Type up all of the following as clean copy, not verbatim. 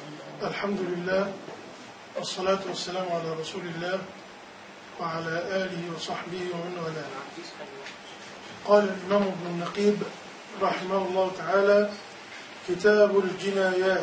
الحمد لله والصلاة والسلام على رسول الله وعلى آله وصحبه ومن والاه. قال الإمام ابن النقيب رحمه الله تعالى: كتاب الجنايات.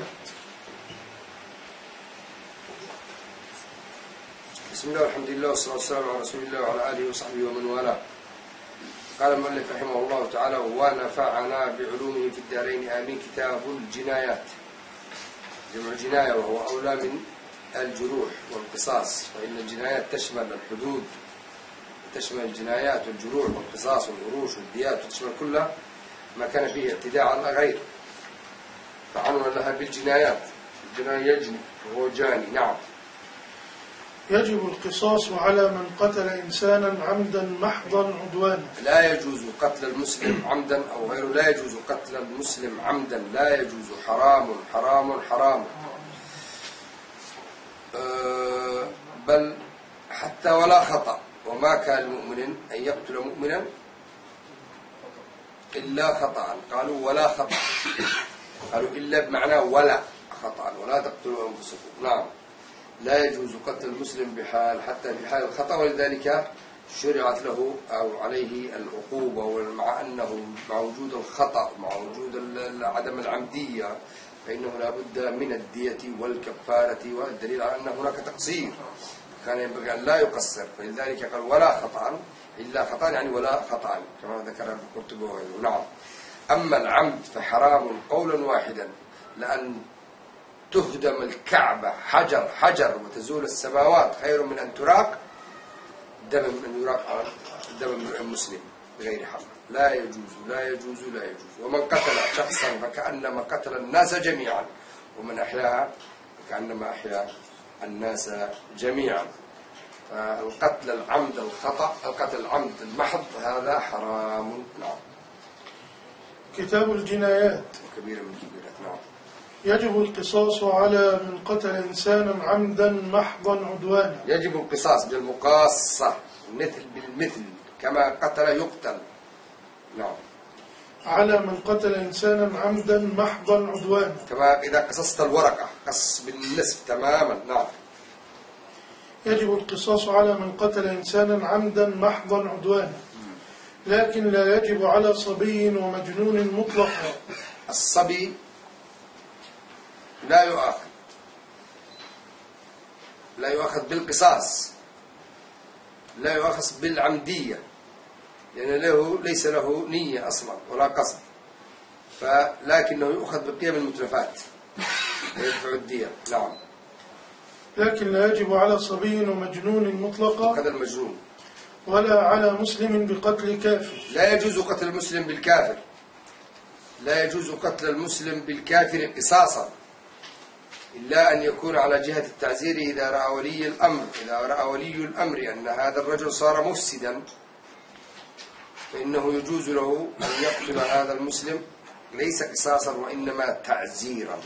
بسم الله والحمد لله والصلاة والسلام على رسول الله وعلى آله وصحبه ومن والاه. قال المؤلف رحمه الله تعالى: ونفعنا بعلومه في الدارين آمين. كتاب الجنايات، جمع جناية وهو أولى من الجروح والقصاص، فإن الجنايات تشمل الحدود، تشمل الجنايات والجروح والقصاص والعروش والديات، وتشمل كل ما كان فيه اعتداء على الغير، فعنون لها بالجنايات. الجناية يجني وهو جاني. نعم. يجب القصاص على من قتل إنسانا عمدا محضا عدوانا. لا يجوز قتل المسلم عمدا أو غيره، لا يجوز قتل المسلم عمدا، لا يجوز، حرام حرام حرام. بل حتى ولا خطأ، وما كان لمؤمن أن يقتل مؤمنا إلا خطأ. قالوا ولا خطأ، قالوا إلا بمعنى ولا خطأ، ولا تقتلوا أنفسكم. نعم. لا يجوز قتل المسلم بحال، حتى في حال الخطأ، ولذلك شرعت له أو عليه العقوبة. مع أنه مع وجود الخطأ، مع وجود عدم العمدية، فإنه لا بد من الدية والكفارة، والدليل على أن هناك تقصير، كان ينبغي أن لا يقصر، فلذلك قال ولا خطأ إلا خطأ، يعني ولا خطأ كما ذكر ابن قرطبي وغيره. نعم. أما العمد فحرام قولا واحدا، لأن تهدم الكعبة حجر حجر وتزول السماوات خير من أن تراق دم دم المسلم بغير حق. لا يجوز لا يجوز لا يجوز. ومن قتل شخصا فكأنما قتل الناس جميعا، ومن أحياها فكأنما أحيا الناس جميعا. فالقتل العمد الخطأ، القتل العمد المحض، هذا حرام. نعم. كتاب الجنايات. كبيرة من كبيرة. نعم. يجب القصاص على من قتل إنسانا عمدا محضا عدوانا. يجب القصاص بالمقاصة، مثل بالمثل، كما قتل يقتل. نعم. على من قتل إنسانا عمدا محضا عدوانا، كما إذا قصصت الورقة قص بالنصف تماما. نعم. يجب القصاص على من قتل إنسانا عمدا محضا عدوانا، لكن لا يجب على صبي ومجنون مطلقا. الصبي لا يؤاخذ بالقصاص، لا يؤاخذ بالعمدية، لأن ليس له نية أصلا ولا قصد، لكنه يؤخذ بقيم المتلفات ويدفع الدية. نعم. لكن لا يجب على صبي ومجنون مطلقا، هذا المجنون، ولا على مسلم بقتل كافر. لا يجوز قتل المسلم بالكافر، لا يجوز قتل المسلم بالكافر قصاصا، إلا أن يكون على جهة التعزير. إذا رأى ولي الأمر أن هذا الرجل صار مفسدا، فإنه يجوز له أن يقتل هذا المسلم، ليس قصاصا وإنما تعزيرا.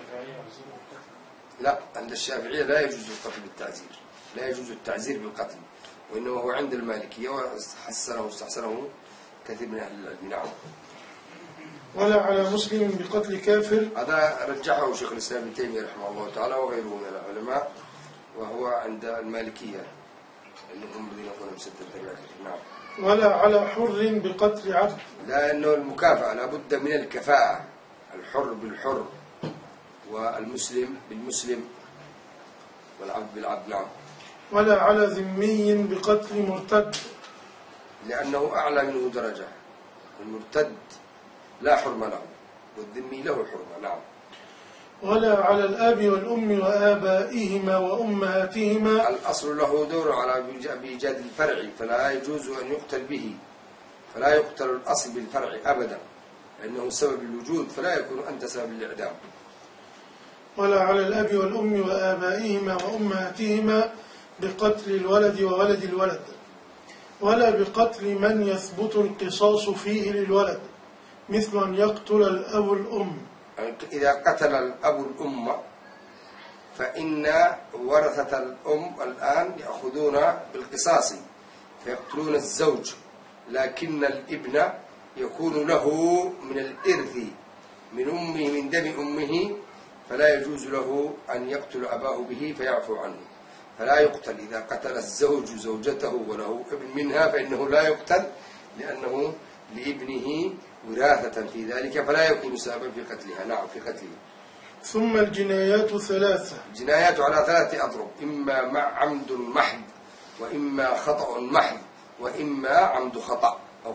لا، عند الشافعية لا يجوز القتل بالتعزير، لا يجوز التعزير بالقتل، وإنما هو عند المالكية، واستحسنه كثير من أهل العلم. نعم. ولا على مسلم بقتل كافر، هذا رجحه شيخ الإسلام ابن تيمية رحمه الله تعالى وغيره من العلماء، وهو عند المالكية، أنهم الذين يقولون بسد الذريعة. نعم. ولا على حر بقتل عبد، لأنه المكافأة لابد من الكفاءة، الحر بالحر، والمسلم بالمسلم، والعبد بالعبد. نعم. ولا على ذمي بقتل مرتد، لأنه أعلى منه درجة، المرتد لا حرم له، والذمي له حرمة. نعم. ولا على الآب والأم وآبائهما وأمهاتهما، الأصل له دور على بإيجاد الفرع، فلا يجوز أن يقتل به، فلا يقتل الأصل بالفرع أبدا، لأنه سبب الوجود، فلا يكون أنت سبب الإعدام. ولا على الأب والأم وآبائهما وأمهاتهما بقتل الولد وولد الولد، ولا بقتل من يثبت القصاص فيه للولد، مثل أن يقتل الأب الأم. إذا قتل الأب الأم فإن ورثة الأم الآن يأخذون بالقصاص فيقتلون الزوج، لكن الابن يكون له من الإرث من أمه، من دم أمه، فلا يجوز له أن يقتل أباه به فيعفو عنه، فلا يقتل. إذا قتل الزوج زوجته وله ابن منها فإنه لا يقتل، لأنه لابنه وراثة في ذلك، فلا يكون سببا في قتلها. نعم، في قتله. ثم الجنايات ثلاثة. الجنايات على 3 أضرب: إما مع عمد محض، وإما خطأ محض، وإما عمد خطأ أو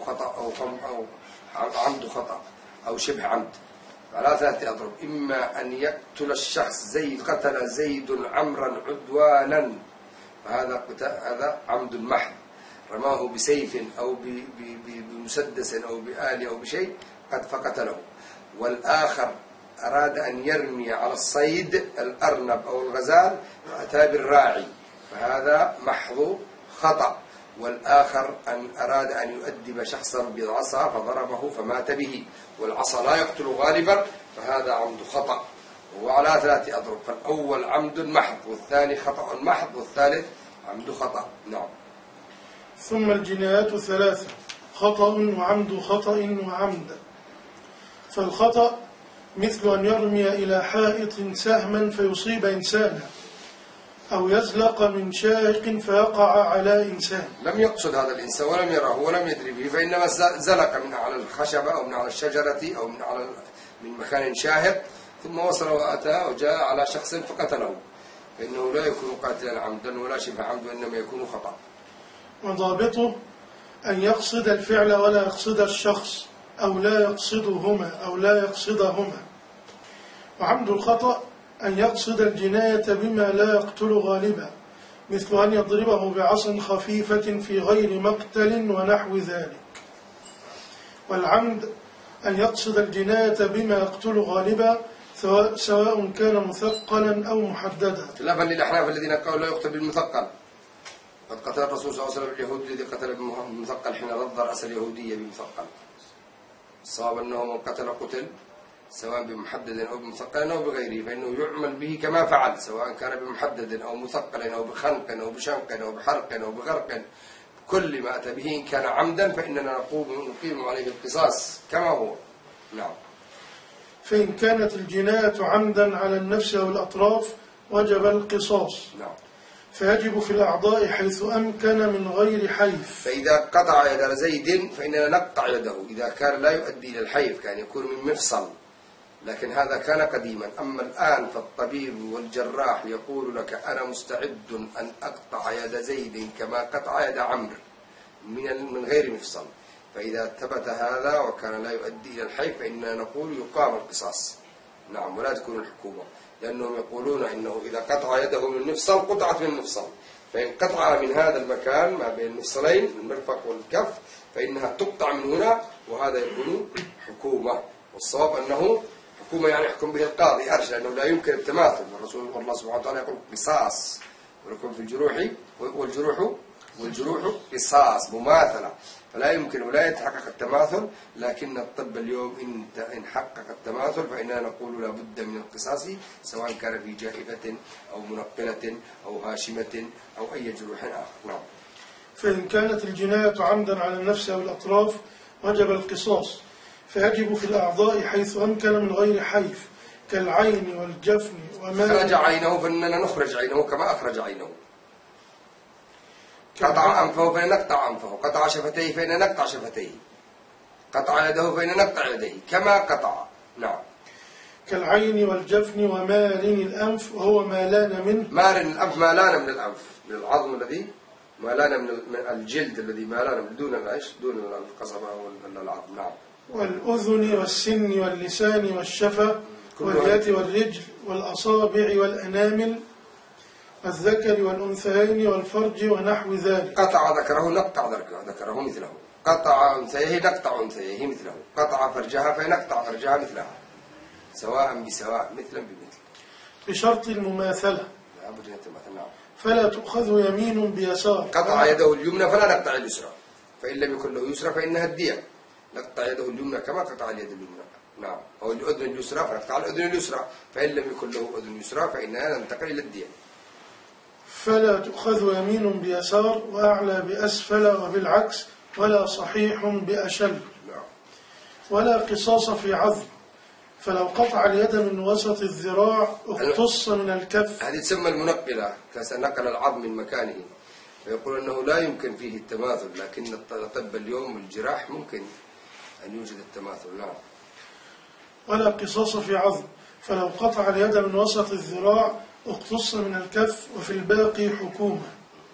عمد خطأ أو شبه عمد. على 3 أضرب: إما أن يقتل الشخص قتل زيد عمرا عدوانا، فهذا عمد محض، رماه بسيف أو بمسدس أو بآلة أو بشيء فقتله. والآخر أراد أن يرمي على الصيد الأرنب أو الغزال فأتى بالراعي، فهذا محض خطأ. والآخر أراد أن يؤدب شخصا بالعصا فضربه فمات به، والعصا لا يقتل غالبا، فهذا عمد خطأ. وعلى 3 أضرب: فالأول عمد محض، والثاني خطأ محض، والثالث عمد خطأ. نعم. ثم الجنايات 3: خطأ وعمد خطأ وعمد. فالخطأ مثل أن يرمي إلى حائط سهما فيصيب إنسانا، أو يزلق من شاهق فيقع على إنسان. لم يقصد هذا الإنسان ولم يره ولم يدري به، فإنما زلق من على الخشبة أو من على الشجرة أو من مكان شاهق، ثم وصل وأتى وجاء على شخص فقتله، فإنه لا يكون قاتلا عمدا ولا شبه عمد، وإنما يكون خطأ. وضابطه أن يقصد الفعل ولا يقصد الشخص، أو لا يقصدهما. وعمد الخطأ أن يقصد الجناية بما لا يقتل غالبا، مثل أن يضربه بعصا خفيفة في غير مقتل ونحو ذلك. والعمد أن يقصد الجناية بما يقتل غالبا، سواء كان مثقلا أو محددا. خلافا للأحناف الذين قالوا لا يقتل بالمثقل. قد قتل الرسول صلى الله عليه وسلم اليهود الذي قتل بالمثقل حين رد رأس اليهودية بمثقل. الصواب أنه من قتل سواء بمحدد أو بمثقل أو بغيره، فإنه يعمل به كما فعل، سواء كان بمحدد أو مثقل أو بخنق أو بشنق أو بحرق أو بغرق، كل ما أتى به إن كان عمدا فإننا نقيم عليه القصاص كما هو. نعم. فإن كانت الجناية عمدا على النفس أو الأطراف وجب القصاص. نعم. فيجب في الأعضاء حيث أمكن من غير حيف. فإذا قطع يد زيد فإننا نقطع يده، إذا كان لا يؤدي إلى الحيف، كان يكون من مفصل، لكن هذا كان قديما. أما الآن فالطبيب والجراح يقول لك أنا مستعد أن أقطع يد زيد كما قطع يد عمرو من غير مفصل، فإذا ثبت هذا وكان لا يؤدي إلى الحيف فإننا نقول يقام القصاص. نعم، ولا تكون الحكومة، لأنهم يقولون إنه إذا قطع يده من المفصل قطعت من المفصل، فإن قطع من هذا المكان ما بين المفصلين المرفق والكف فإنها تقطع من هنا، وهذا يكون حكومة. والصواب أنه حكومة يعني يحكم به القاضي أرشد، لأنه لا يمكن التماثل. والرسول الله سبحانه وتعالى يقول قصاص، ولكم في الجروح والجروح قصاص، مماثلة، فلا يمكن ولا يتحقق التماثل. لكن الطب اليوم إن حقق التماثل فإننا نقول لا بد من القصاص، سواء كان في جائفة أو منقلة أو هاشمة أو أي جروح آخر. نعم. فإن كانت الجناية عمدا على النفس أو الأطراف وجب القصاص، فيجب في الأعضاء حيث أمكن من غير حيف، كالعين والجفن وما خرج عينه فإننا نخرج عينه كما أخرج عينه. قطع أنفه فإن نقطع أنفه، قطع شفتيه فإن نقطع شفتيه، قطع يده فإن نقطع يديه كما قطع. نعم. كالعين والجفن ومارن الأنف، وهو ما لان منه. مارن الأنف ما لان من الأنف، من العظم الذي ما لان من الجلد الذي ما لان دون القصبة والعظم. نعم. والأذن والسن واللسان والشفة واليد والرجل والأصابع والأنامل والذكر والأنثيين والفرج ونحو ذلك. قطع ذكره نقطع ذكره مثله، قطع أنثيه نقطع أنثيه مثله، قطع فرجها فنقطع فرجها مثلها، سواء بسواء مثلا بمثل، بشرط المماثلة. لا بد أن يتماثل. نعم. فلا تؤخذ يمين بيسار. قطع يده اليمنى فلا نقطع اليسرى، فإن لم يكن له يسرى فإنها الدية، نقطع يده اليمنى كما قطع اليد اليمنى. نعم. أو الأذن اليسرى فنقطع الأذن اليسرى، فإن لم يكن له أذن يسرى فإنها ننتقل إلى الدية. فلا تؤخذ يمين بيسار وأعلى بأسفل وبالعكس، ولا صحيح بأشل. نعم. ولا قصاص في عظم، فلو قطع اليد من وسط الذراع اقتص من الكف. هذه تسمى المنقلة، نقل العظم من مكانه، فيقول أنه لا يمكن فيه التماثل، لكن الطب اليوم الجراح ممكن أن يوجد التماثل. نعم. ولا قصاص في عظم، فلو قطع اليد من وسط الذراع اقتص من الكف، وفي الباقي حكومة.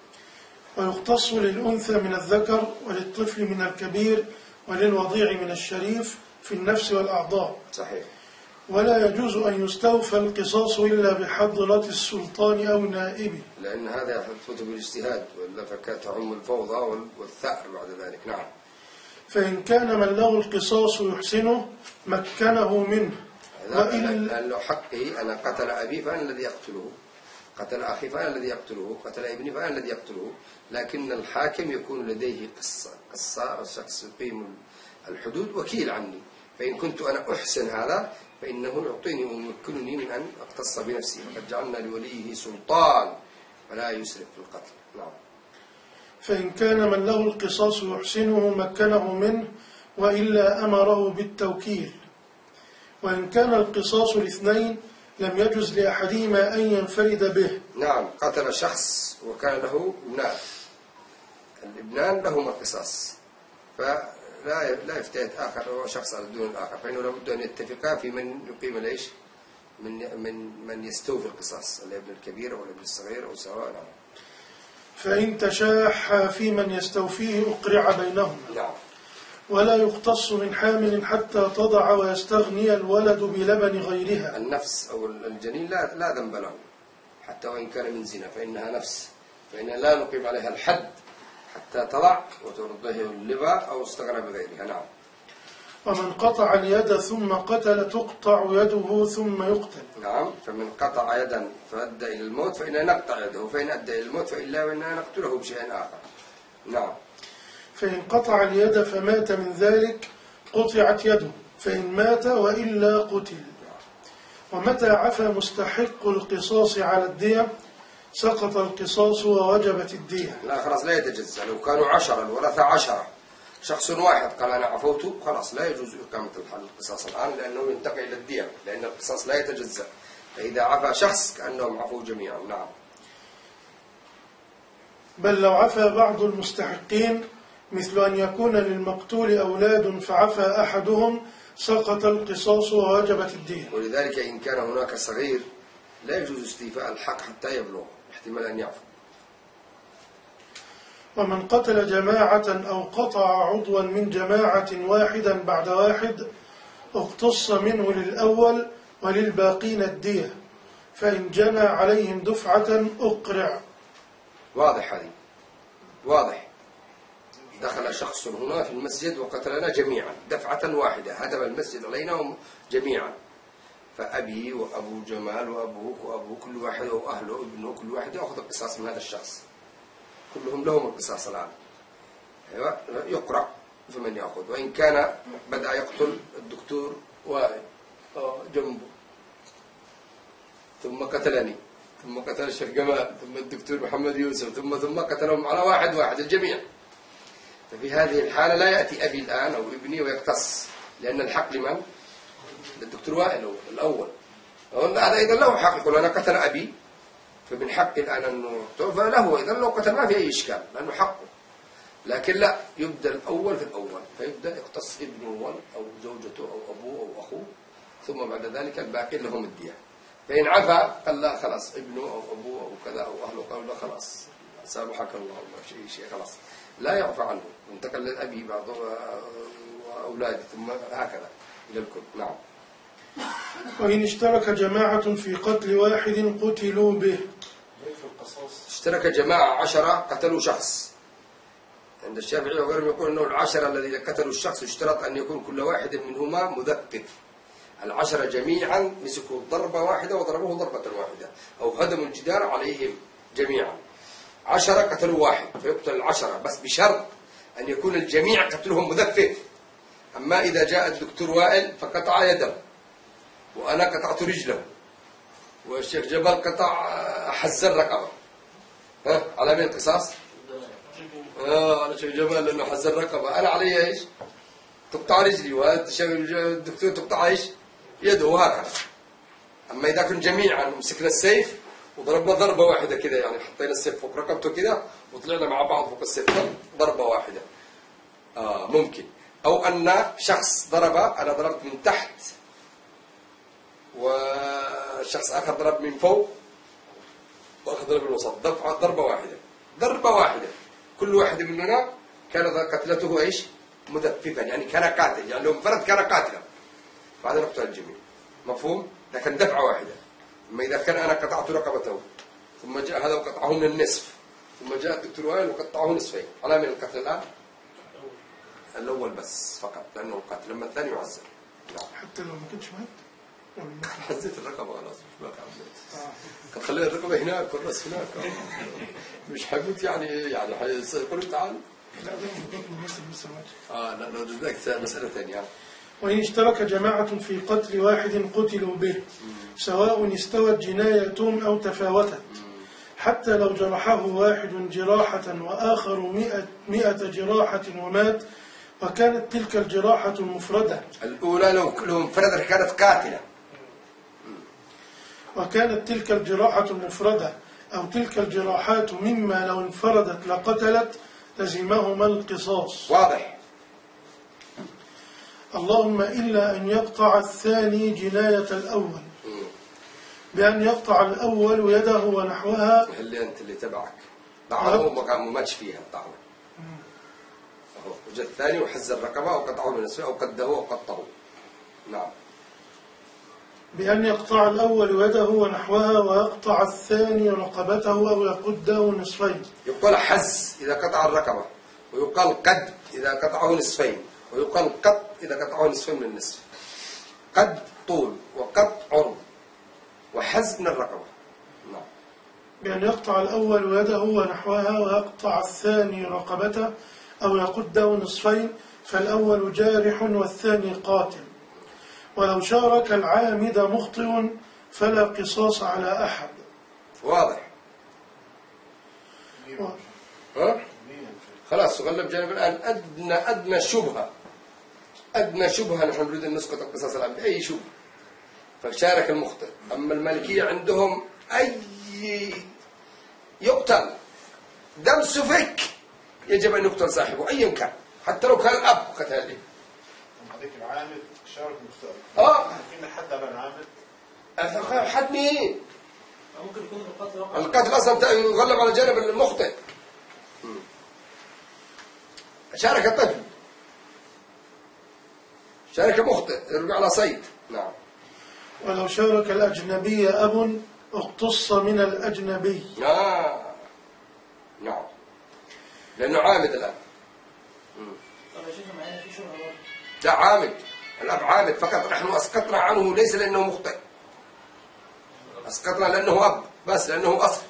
ويقتص للأنثى من الذكر، وللطفل من الكبير، وللوضيع من الشريف في النفس والأعضاء. صحيح. ولا يجوز أن يستوفى القصاص إلا بحضرة السلطان أو نائبه، لأن هذا يثبت بالاجتهاد، وإلا فكانت تعم الفوضى والثأر بعد ذلك. نعم. فإن كان من له القصاص يحسنه مكنه منه. وإن له حقه، أنا قتل أبي فأنا الذي يقتله، قتل أخي فأنا الذي يقتله، قتل ابني فأنا الذي يقتله، لكن الحاكم يكون لديه قصة، الشخص يقيم الحدود وكيل عني، فإن كنت أنا أحسن هذا فإنه يعطيني ويمكنني من أن أقتص بنفسي، وقد جعلنا لوليه سلطان ولا يسرف في القتل. نعم. فإن كان من له القصاص يحسنه مكنه منه، وإلا أمره بالتوكيل. وإن كان القصاص لاثنين لم يجز لأحدهما أن ينفرد به. نعم. قتل شخص وكان له ابنان، الابنان لهما القصاص، فلا يفترض آخر هو شخص على دون الآخر، فإنه لابد أن يتفقا في من يقيم ليش من يستوفي القصاص، الابن الكبير أو الابن الصغير أو سواء. نعم. فإن تشاح في من يستوفيه أقرع بينهم. نعم. ولا يقتص من حامل حتى تضع ويستغني الولد بلبن غيرها. النفس أو الجنين لا ذنب له، حتى وإن كان من زنا فإنها نفس، فإنها لا نقيم عليها الحد حتى تضع وترضه اللبا أو استغنى بغيرها. نعم. ومن قطع اليد ثم قتل تقطع يده ثم يقتل. نعم. فمن قطع يدا فأدى إلى الموت فإننا نقطع يده، فإن أدى إلى الموت فإلا وإننا نقتله بشيء آخر. نعم. فإن قطع اليد فمات من ذلك قطعت يده، فإن مات وإلا قتل. ومتى عفى مستحق القصاص على الدية سقط القصاص ووجبت الدية. لا خلاص لا يتجزأ، لو كانوا 10 الورثة 10، شخص واحد قال أنا عفوت، خلاص لا يجوز إقامة القصاص الآن، لأنه ينتقل إلى الدية، لأن القصاص لا يتجزأ، فإذا عفى شخص كأنهم عفوا جميعا. نعم. بل لو عفى بعض المستحقين، مثل أن يكون للمقتول أولاد فعفى أحدهم، سقط القصاص ووجبت الدية. ولذلك إن كان هناك صغير لا يجوز استيفاء الحق حتى يبلغ، احتمال أن يعفو. ومن قتل جماعة أو قطع عضوا من جماعة واحدا بعد واحد اقتص منه للأول وللباقين الدية، فإن جنى عليهم دفعة أقرع. واضح هذه، واضح. دخل شخص هنا في المسجد وقتلنا جميعا دفعة واحدة، هدم المسجد علينا جميعا، فأبي وأبو جمال وأبوك وأبوه كل واحد وأهله وابنه كل واحد يأخذ القصاص من هذا الشخص، كلهم لهم القصاص الآن. أيوة. يقرأ فمن يأخذ. وإن كان بدأ يقتل الدكتور وائل جنبه، ثم قتلني، ثم قتل الشيخ جمال، ثم الدكتور محمد يوسف، ثم قتلهم على واحد الجميع، ففي هذه الحالة لا يأتي أبي الآن أو ابني ويقتص، لأن الحق لمن؟ للدكتور وائل الأول. هذا إذا له حق، يقول أنا قتل أبي فمن حق الآن أنه فله، إذا لو قتل ما في أي إشكال لأنه حقه، لكن لا، يبدأ الأول في الأول، فيبدأ يقتص ابنه أو زوجته أو أبوه أو أخوه، ثم بعد ذلك الباقي لهم الدية. فإن عفا قال لا خلاص ابنه أو أبوه أو كذا أو أهله قالوا لا خلاص سامحك الله شيء خلاص لا يعفى عنه، وانتقل للأبي بعض وأولاده ثم هكذا إلى الكل. نعم. وإن اشترك جماعة في قتل واحد قتلوا به. اشترك جماعة 10 قتلوا شخص، عند الشافعي وغيرهم يقول أنه 10 الذين قتلوا الشخص يشترط أن يكون كل واحد منهما مذكر. 10 جميعا مسكوا ضربة واحدة وضربوه ضربة واحدة أو هدموا الجدار عليهم جميعا. 10 قتلوا واحد فيقتل 10، بس بشرط أن يكون الجميع قتلهم مذكر. أما إذا جاء الدكتور وائل فقطع يده وأنا قطعت رجله والشيخ جبل قطع حز الرقبة، على مين القصاص؟ على الشيخ جبل لأنه حز الرقبة، أنا علي إيش؟ تقطع رجلي والدكتور تقطع إيش؟ يده هكذا. أما إذا كن جميعا مسكنا السيف وضربنا ضربة واحدة كده، يعني حطينا السيف فوق رقبته كده وطلعنا مع بعض فوق السيف ضربة واحدة، ممكن. أو أن شخص ضرب، أنا ضربت من تحت وشخص آخر ضرب من فوق وآخر ضرب من الوسط، ضربة واحدة، كل واحد مننا كانت قتلته إيش؟ مدففا، يعني كان قاتل، يعني لو انفرد كان قاتلا، بعدين نقتل الجميع. مفهوم؟ لكن دفعة واحدة. أما إذا كان أنا قطعت رقبته ثم جاء هذا وقطعه من النصف ثم جاء الدكتور وائل وقطعه نصفين، على من القتل الآن؟ الأول بس فقط لأنه قتل، لما الثاني يعذب. حتى لو ما كنتش مات؟ حزيت الرقبة خلاص مش باقي عملت. قد خلينا الرقبة هناك والرأس هناك. مش حموت يعني حيقولوا تعالوا. لا ده لسه مات. لا ذاك مسألة ثانية. وإن اشترك جماعة في قتل واحد قتلوا به سواء استوت جنايتهم أو تفاوتت، حتى لو جرحه واحد جراحة وآخر 100 جراحة ومات، وكانت تلك الجراحة المفردة. الأولى لو كلهم انفردت كانت قاتلة. وكانت تلك الجراحة المفردة أو تلك الجراحات مما لو انفردت لقتلت لزمهما القصاص. واضح. اللهم إلا أن يقطع الثاني جناية الأول بأن يقطع الأول يده ونحوها. اللي أنت اللي تبعك طعنه ما ماتش فيها طعنه. وجاء الثاني وحز الرقبة وقطعه من النصف أو قده وقطه. نعم. بأن يقطع الأول يده ونحوها ويقطع الثاني رقبته أو يقده نصفين. يقال حز إذا قطع الرقبة، ويقال قد إذا قطعه نصفين، ويقال قط إذا قطعه نصفين من النصف. قد طول وقط عرض وحز من الرقبة. نعم. بأن يقطع الأول يده ونحوها ويقطع الثاني رقبته أو يقده نصفين، فالأول جارح والثاني قاتل. ولو شارك العامد مخطئ فلا قصاص على أحد. واضح. خلاص غلب جانب الآن أدنى شبهة نحن نريد أن نسقط القصاص الآن بأي شبهة، فشارك المخطئ. أما المالكية عندهم أي يقتل دم سفك يجب أن يقتل صاحبه أيا كان، حتى لو كان الأب قتله. هذيك العامل شارك مختلف. كنا حد على العامل. حد مين؟ ممكن يكون القتل أصلا يغلب على جانب المخطئ. شارك الطفل، شارك مخطئ يرجع على صيد. نعم. ولو شارك الأجنبي أب اقتص من الأجنبي. نعم لأنه عامد الآن. طب يا شيخ معانا في شبهة برضه. لا عامد، الأب عامد فقط، نحن أسقطنا عنه ليس لأنه مخطئ، أسقطنا لأنه أب بس، لأنه أصل.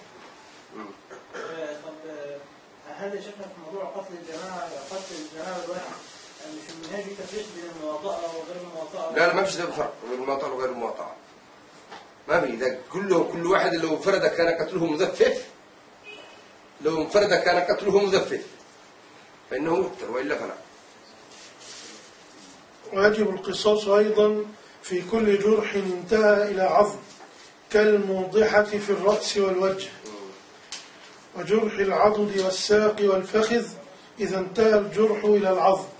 طب هل يا شيخنا في موضوع قتل الجماعة الواحد مش المنهاج تفريق بين المواطأة وغير المواطأة؟ لا ما فيش فرق بين المواطأة وغير المواطأة، ما في. إذا كل واحد لو انفرد كان قتله مزفف، لو انفرد كان قتله مزفف فإنه يقتل وإلا فلا. ويجب القصاص أيضا في كل جرح انتهى إلى عظم كالموضحة في الرأس والوجه، وجرح العضد والساق والفخذ إذا انتهى الجرح إلى العظم.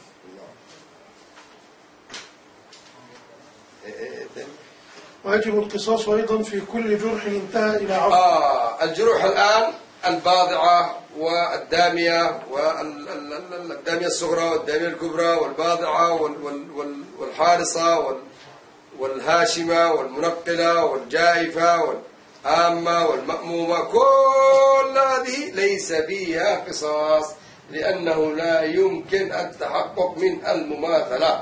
ويجب القصاص أيضا في كل جرح انتهى إلى عظم. الجروح الآن الباضعة والدامية، والدامية الصغرى والدامية الكبرى والباضعة والحارصة والهاشمة والمنقلة والجائفة والآمة والمأمومة، كل هذه ليس فيها قصاص لأنه لا يمكن التحقق من المماثلة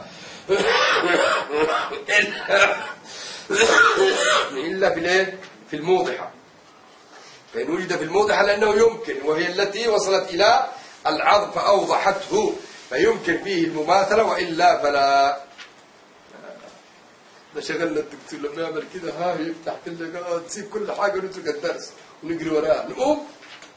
إلا في الموضحة. فإن وجد في الموضحة لأنه يمكن، وهي التي وصلت إلى العظم فأوضحته، فيمكن فيه المماثلة، وإلا فلا. ده شغلنا الدكتور لما يعمل كده يفتح كل تسيب كل حاجة ونترك الدرس ونجري وراها نقوم.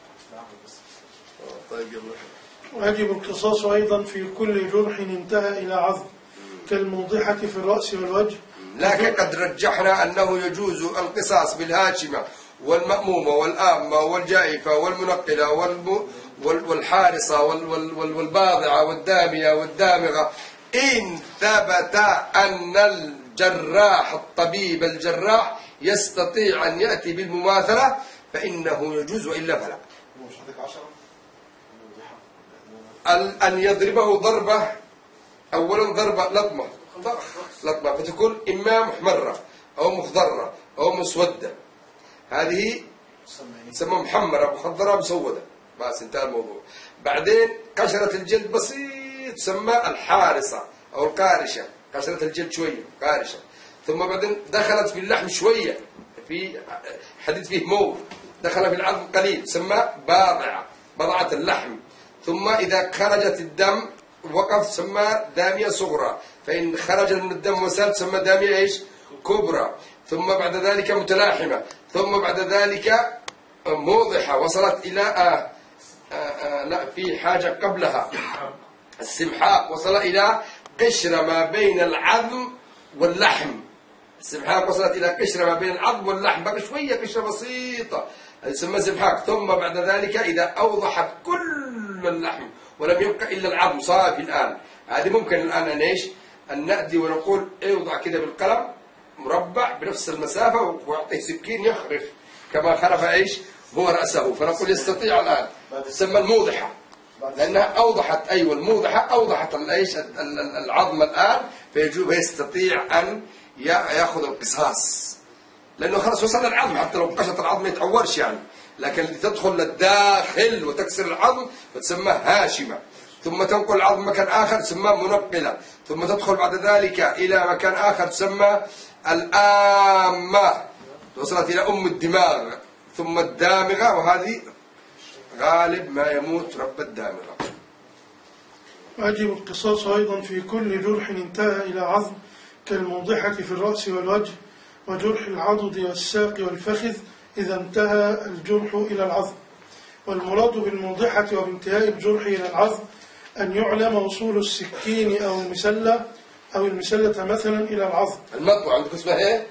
طيب ويجب القصاص أيضا في كل جرح انتهى إلى عظم كالموضحة في الرأس والوجه، لكن قد رجحنا أنه يجوز القصاص بالهاشمة والمأمومة والآمة والجائفة والمنقلة والحارصة والباضعة والدامية والدامغة إن ثبت أن الجراح الطبيب الجراح يستطيع أن يأتي بالمماثلة فإنه يجوز وإلا فلا. أن يضربه ضربة، أولا ضربة لطمة فتكون إما محمرة أو مخضرة أو مسودة، هذه تسمى محمرة مخضرة مسودة، بس انتهى الموضوع. بعدين قشرة الجلد بسيط تسمى الحارصة أو القارشة، قشرة الجلد شوية قارشة. ثم بعدين دخلت في اللحم شوية، في حديد فيه مور، دخل في العظم قليل تسمى باضعة، بضعة اللحم. ثم إذا خرجت الدم وقف تسمى دامية صغرى، فإن خرج من الدم وسال تسمى دامية إيش؟ كبرى. ثم بعد ذلك متلاحمة، ثم بعد ذلك موضحة وصلت إلى لا في حاجة قبلها السمحاء، وصل إلى قشرة ما بين العظم واللحم. السمحاء وصلت إلى قشرة ما بين العظم واللحم، بقى شوية قشرة بسيطة تسمى سمحاء. ثم بعد ذلك إذا أوضحت كل اللحم ولم يبقى إلا العظم صافي الآن، هذه ممكن الآن أن إيش؟ أن نأتي ونقول اوضع كده بالقلم مربع بنفس المسافة ويعطيه سكين يخرف كما خرف إيش؟ هو رأسه، فنقول يستطيع الآن. تسمى الموضحة لأنها أوضحت، أيوة الموضحة أوضحت الإيش؟ العظم الآن، فيستطيع أن يأخذ القصاص لأنه خلاص وصل العظم، حتى لو قشط العظم ما يتعورش يعني. لكن اللي تدخل للداخل وتكسر العظم فتسمى هاشمة، ثم تنقل العظم مكان آخر تسمى منقلة، ثم تدخل بعد ذلك إلى مكان آخر تسمى الآمة، وصلت إلى أم الدماغ، ثم الدامغة، وهذه غالب ما يموت رب الدامغة. ويجب القصاص أيضا في كل جرح انتهى إلى عظم كالموضحة في الرأس والوجه، وجرح العضد والساق والفخذ إذا انتهى الجرح إلى العظم. والمراد بالموضحة وبانتهاء الجرح إلى العظم أن يعلم وصول السكين أو المسلة مثلا إلى العظم. المطوة عندكم اسمها إيه؟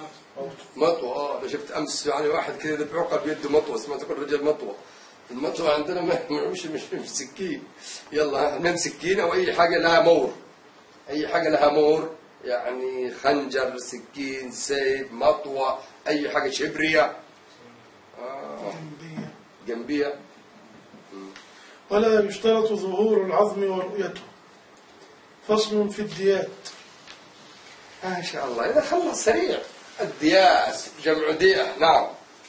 مطوة. أنا شفت أمس يعني واحد كذا بعقل بيده مطوة، اسمها تقول رجل مطوة. المطوة عندنا مش سكين، يلا من سكين أو أي حاجة لها مور، أي حاجة لها مور يعني خنجر، سكين، سيف، مطوة، أي حاجة شبرية جنبية. ولا يشترط ظهور العظم ورؤيته. فصل في الديات. ما شاء الله إذا خلص سريع. الديات جمع دية. نعم.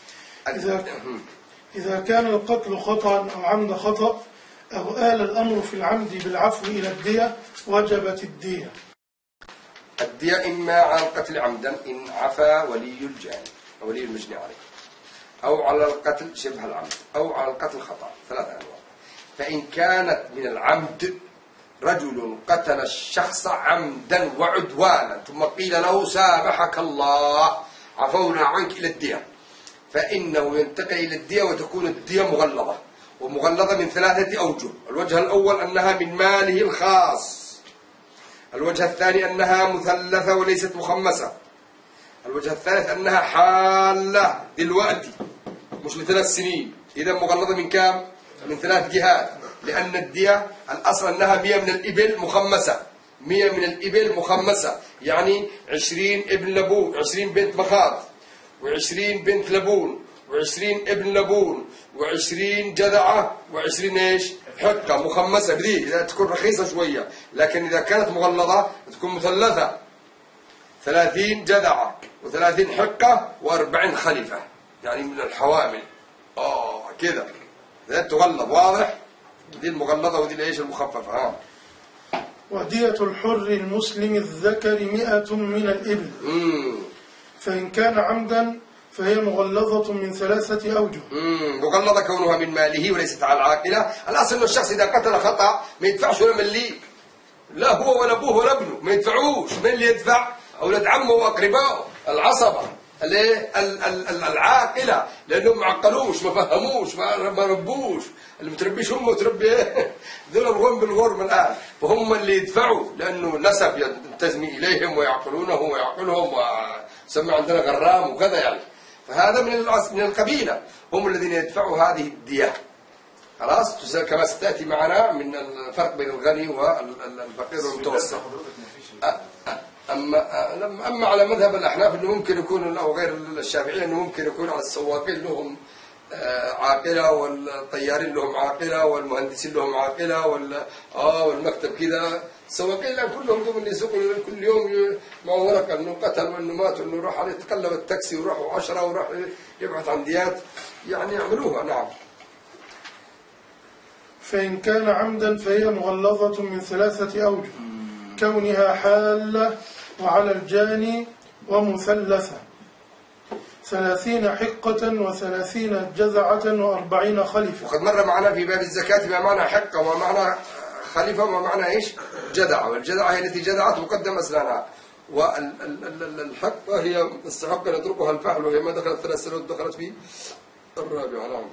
إذا كان القتل خطأ أو عمد خطأ أو آل الأمر في العمد بالعفو إلى الدية وجبت الدية. الدية إما على القتل عمدا إن عفا ولي الجاني أو ولي المجني عليه، أو على القتل شبه العمد، أو على القتل خطأ، ثلاثة أنواع. فإن كانت من العمد رجل قتل الشخص عمدا وعدوانا ثم قيل له سامحك الله عفونا عنك إلى الدية، فإنه ينتقل إلى الدية وتكون الدية مغلظة، ومغلظة من ثلاثة أوجه. الوجه الأول أنها من ماله الخاص، الوجه الثاني أنها مثلثة وليست مخمسة، الوجه الثالث أنها حالة دلوقتي مش ل3 سنين. إذا مغلظة من كام؟ من 3 جهات، لأن الدية الأصل أنها 100 من الإبل مخمسة، 100 من الإبل مخمسة، يعني 20 ابن لبون، 20 بنت مخاض، و20 بنت لبون، و20 ابن لبون، و20 جذعة، و20 إيش؟ حقة مخمسة. بدي إذا تكون رخيصة شوية، لكن إذا كانت مغلظة تكون مثلثة، 30 جذعة و30 حقة و40 خليفة، يعني من الحوامل كذا ذا تغلظ. واضح؟ دي المغلظة ودي الإيش المخففة. ودية الحر المسلم الذكر 100 من الإبل. فإن كان عمدا فهي مغلظة من 3 أوجه. مغلظة كونها من ماله وليست على العاقلة. الأصل أن الشخص إذا قتل خطأ ما يدفعش ولا مليه، لا هو ولا أبوه ولا ابنه ما يدفعوش. من اللي يدفع؟ أولاد عمه وأقربائه العصبة، العاقلة، لأنهم ما عقلوش ما فهموش ما ربوش. اللي بتربيش هم وتربي إيه؟ دول الغرم بالغرم الآن، فهم اللي يدفعوا، لأنه نسب ينتمي إليهم ويعقلونه ويعقلهم، وسمى عندنا غرام وكذا يعني. فهذا من القبيلة، هم الذين يدفعوا هذه الدية. خلاص كما ستأتي معنا من الفرق بين الغني والفقير والمتوسط. أما على مذهب الأحناف أنه ممكن يكون، أو غير الشافعية، أنه ممكن يكون على السواقين لهم عاقلة، والطيارين لهم عاقلة، والمهندسين لهم عاقلة، والمكتب كذا. السواقين الآن كلهم دوم اللي يسوقوا كل يوم معه ورقة أنه قتل وأنه مات وأنه راح عليه تقلب التاكسي وراحوا 10 وراح يبحث عن ديات، يعني يعملوها. نعم. فإن كان عمدا فهي مغلظة من 3 أوجه: كونها حالة، وعلى الجاني، ومثلثة، 30 حقة، و30 جذعة، و40 خليفة. وقد مر معنا في باب الزكاة ما معنى حقة وما معنى خليفة وما معنى إيش؟ جذعة. والجذعة هي التي جذعت مقدم أسنانها، والحقة هي السحقة يتركها الفحل، وهي ما دخلت 3 سنوات دخلت في الرابعة. نعم.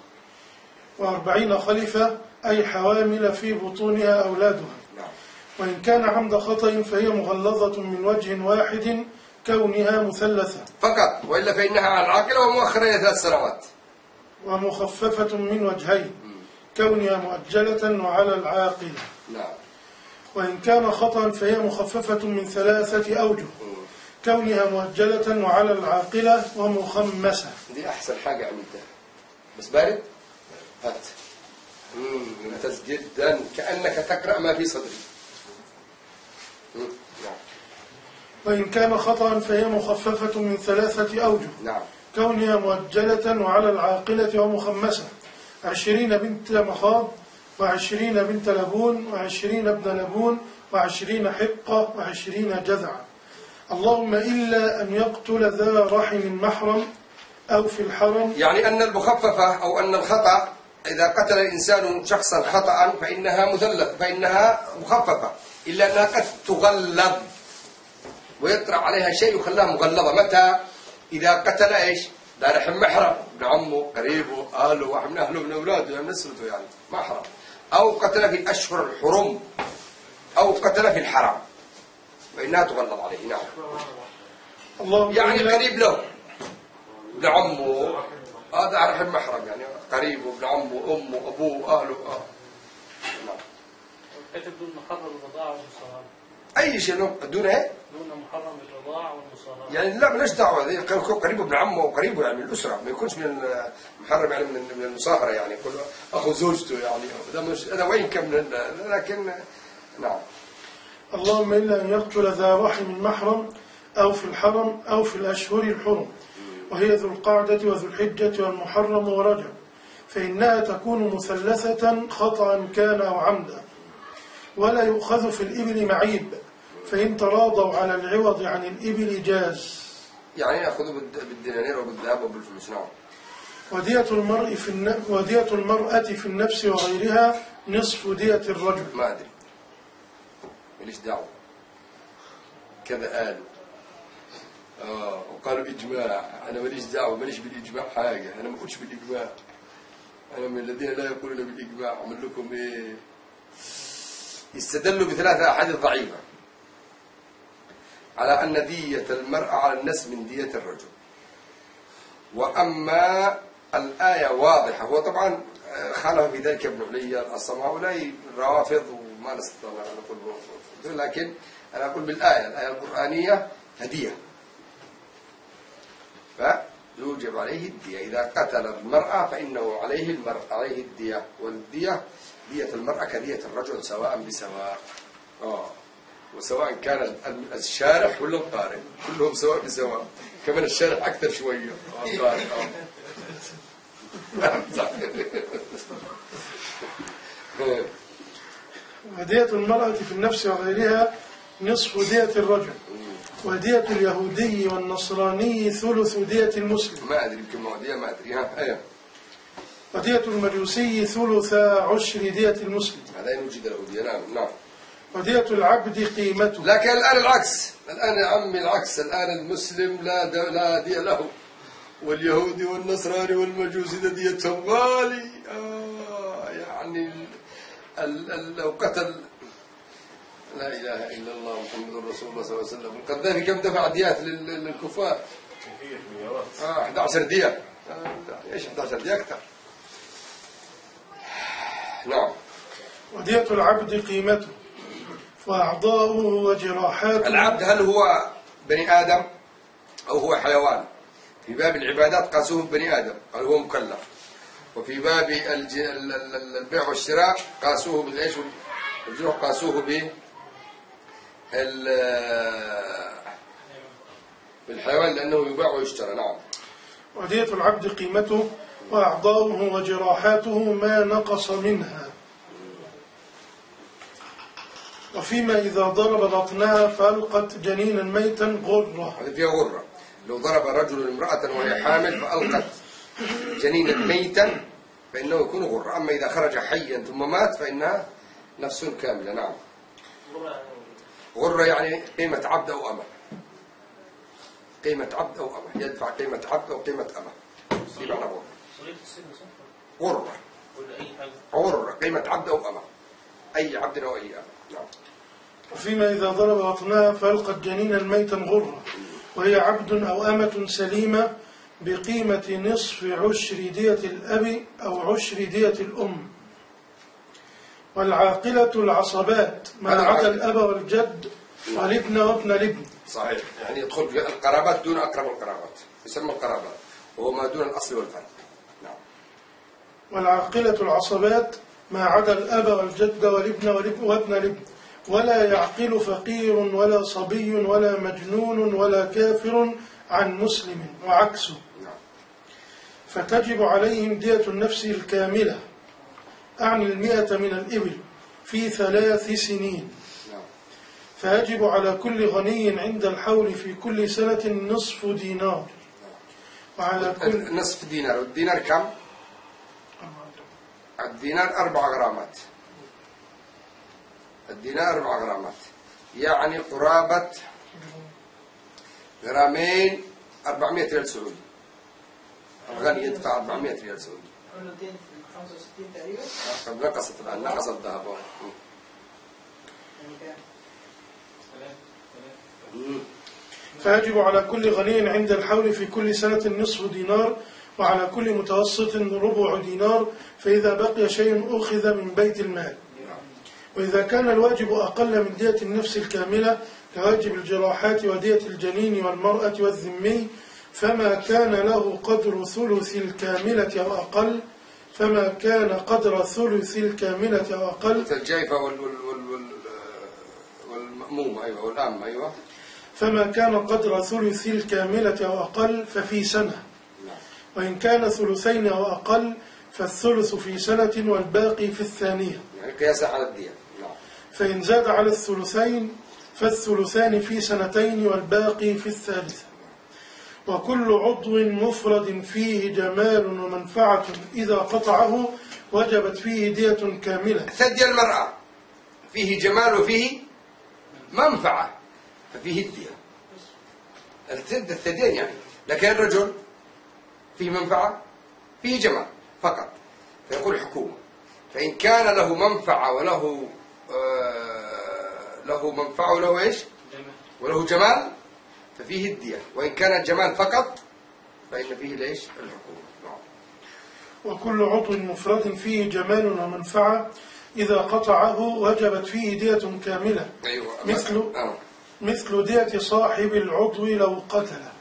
و40 خليفة أي حوامل في بطونها أولادها. نعم. وإن كان عمد خطأ فهي مغلظة من وجه واحد، كونها مثلثة فقط، وإلا فإنها على العاقلة ومؤخرة إلى 3 سنوات. ومخففة من وجهين، كونها مؤجلة وعلى العاقلة. نعم. وإن كان خطأ فهي مخففة من 3 أوجه، كونها مؤجلة وعلى العاقلة ومخمسة. دي أحسن حاجة عملتها. بس بارد؟ هات. ممتاز جدا، كأنك تقرأ ما في صدري. نعم. وإن كان خطأ فهي مخففة من 3 أوجه. نعم. كونها مؤجلة وعلى العاقلة ومخمسة: 20 بنت مخاض، و20 بنت لبون، و20 ابن لبون، و20 حقة، و20 جذعة. اللهم إلا أن يقتل ذا رحم محرم أو في الحرم. يعني أن المخففة أو أن الخطأ إذا قتل الإنسان شخصا خطأ فإنها مثلث، فإنها مخففة، إلا أنها قد تغلظ ويطرأ عليها شيء يخليها مغلظة. متى؟ إذا قتل إيش؟ ذا رحم محرم، ابن عمه، قريبه، أهله، واحد من أهله من أولاده، من نسبته يعني محرم، أو قتل في الأشهر الحرم، أو قتل في الحرم، فإنها تغلظ عليه. نعم. يعني قريب له، ابن عمه، هذا رحم محرم، يعني قريبه، ابن عمه، أمه، أبوه، أهله. نعم. كتب دون محرم الرضاعة والمصاهرة. أي شيء دون إيه؟ دون محرم الرضاعة والمصاهرة. يعني لا مالش دعوة، يكون قريبه ابن عمه وقريبه يعني من الأسرة، ما يكونش من المحرم يعني من المصاهرة، يعني كل أخو زوجته يعني، هذا وين كان من، لكن نعم. اللهم إلا أن يقتل ذا رحم محرم أو في الحرم أو في الأشهر الحرم، وهي ذو القعدة وذو الحجة والمحرم ورجب، فإنها تكون مثلثة خطأ كان أو عمدا. ولا يؤخذ في الإبل معيب، فإن تراضوا على العوض عن الإبل جاز. يعني يأخذوا بالدنانير وبالذهب وبالفلوس. نعم. ودية المرأة في النفس وغيرها نصف دية الرجل. ما أدري، ماليش دعوة، كذا قالوا. وقالوا إجماع، أنا ماليش دعوة، ماليش بالإجماع حاجة، أنا ما أقولش بالإجماع، أنا من الذين لا يقولون بالإجماع. أعمل لكم إيه؟ يستدلوا ب3 أحاديث ضعيفة على أن دية المرأة على النصف من دية الرجل. وأما الآية واضحة، هو طبعا خالف في ذلك ابن علي الأصم، هؤلاء الروافض وما نستطيع أن نقول، لكن أنا أقول بالآية القرآنية هدية، فيوجب عليه الدية. إذا قتل المرأة فإنه عليه الدية، والدية دية المرأة كدية الرجل سواء بسواء. وسواء كان الشارح ولا القارئ كلهم سواء بسواء، كمان الشارح أكثر شوية. ودية المرأة في النفس وغيرها نصف دية الرجل، ودية اليهودي والنصراني ثلث دية المسلم. ما أدري يمكن دية، ما أدري. ودية المجوسي ثلث عشر دية المسلم. هذا وجد له دية. نعم. ودية العبد قيمته. لكن الآن العكس، الآن يا عمي العكس، الآن المسلم لا دية له، واليهودي والنصراني والمجوسي ديتهم غالي. يعني لو قتل لا إله إلا الله محمد رسول الله صلى الله عليه وسلم. القذافي كم دفع ديات للكفار؟ 11 دية. ايش 11 دية أكثر. نعم. ودية العبد قيمته وأعضاؤه وجراحاته. العبد هل هو بني آدم أو هو حيوان؟ في باب العبادات قاسوه بني آدم، قال هو مكلف. وفي باب البيع والشراء قاسوه بالإيش والجروح، قاسوه بالحيوان لأنه يباع ويشترى. نعم. ودية العبد قيمته وأعضاؤه وجراحاته ما نقص منها. وفيما إذا ضرب بطنها فألقت جنينا ميتا غرة. هذه فيها غرة. لو ضرب رجل امرأة وهي حامل فألقت جنينا ميتا فإنه يكون غرة. أما إذا خرج حيا ثم مات فإنها نفس كاملة. نعم. غرة يعني قيمة عبد أو أمة. قيمة عبد أو أمة، يدفع قيمة عبد أو قيمة أمة. دي معنى غرة. غرة. غرة قيمة عبد أو أمة، أي عبد أو أي أمة. نعم. وفيما إذا ضرب بطنها فألقت جنينا ميتا غرة، وهي عبد أو أمة سليمة بقيمة نصف عشر دية الأب أو عشر دية الأم. والعاقلة العصبات ما عدا الأب والجد والابن وابن الابن. صحيح، يعني يدخل في القرابات دون أقرب القرابات، يسمى القرابات وهو ما دون الأصل والفرد. نعم. والعاقلة العصبات ما عدا الأب والجد والابن وابن الابن، ولا يعقل فقير ولا صبي ولا مجنون ولا كافر عن مسلم وعكسه. فتجب عليهم دية النفس الكاملة، أعني 100 من الإبل في 3 سنين. فيجب على كل غني عند الحول في كل سنة نصف دينار. وعلى كل نصف دينار. والدينار كم؟ الدينار 4 غرامات. الدينار 4 غرامات، يعني قرابة غرامين 400 ريال سعودي. الغني يدفع 400 ريال سعودي. 265 تقريبا. طب نقصت الآن، نقص الذهب. فيجب على كل غني عند الحول في كل سنة نصف دينار، وعلى كل متوسط ربع دينار، فإذا بقي شيء أخذ من بيت المال. وإذا كان الواجب أقل من دية النفس الكاملة كواجب الجراحات ودية الجنين والمرأة والذمي، فما كان له قدر ثلث الكاملة أو أقل، فما كان قدر ثلث الكاملة أو أقل، الجائفة والمأمومة أيوة والأم أيوة، فما كان قدر ثلث الكاملة أو أقل ففي سنة، وإن كان ثلثين أو أقل فالثلث في سنة والباقي في الثانية، يعني قياسا على الدية. فإن زاد على الثلثين فالثلثان في سنتين والباقي في الثالثة. وكل عضو مفرد فيه جمال ومنفعة إذا قطعه وجبت فيه دية كاملة. ثدي المرأة فيه جمال وفيه منفعة ففيه الدية. الثديين يعني. لكن الرجل فيه منفعة فيه جمال فقط، فيقول الحكومة فإن كان له منفعة وله منفعة وله إيش؟ وله جمال ففيه الدية، وإن كان الجمال فقط فإن فيه ليش؟ الحكومة. وكل عضو مفرد فيه جمال ومنفعة إذا قطعه وجبت فيه دية كاملة. أيوة. مثل دية صاحب العضو لو قتله.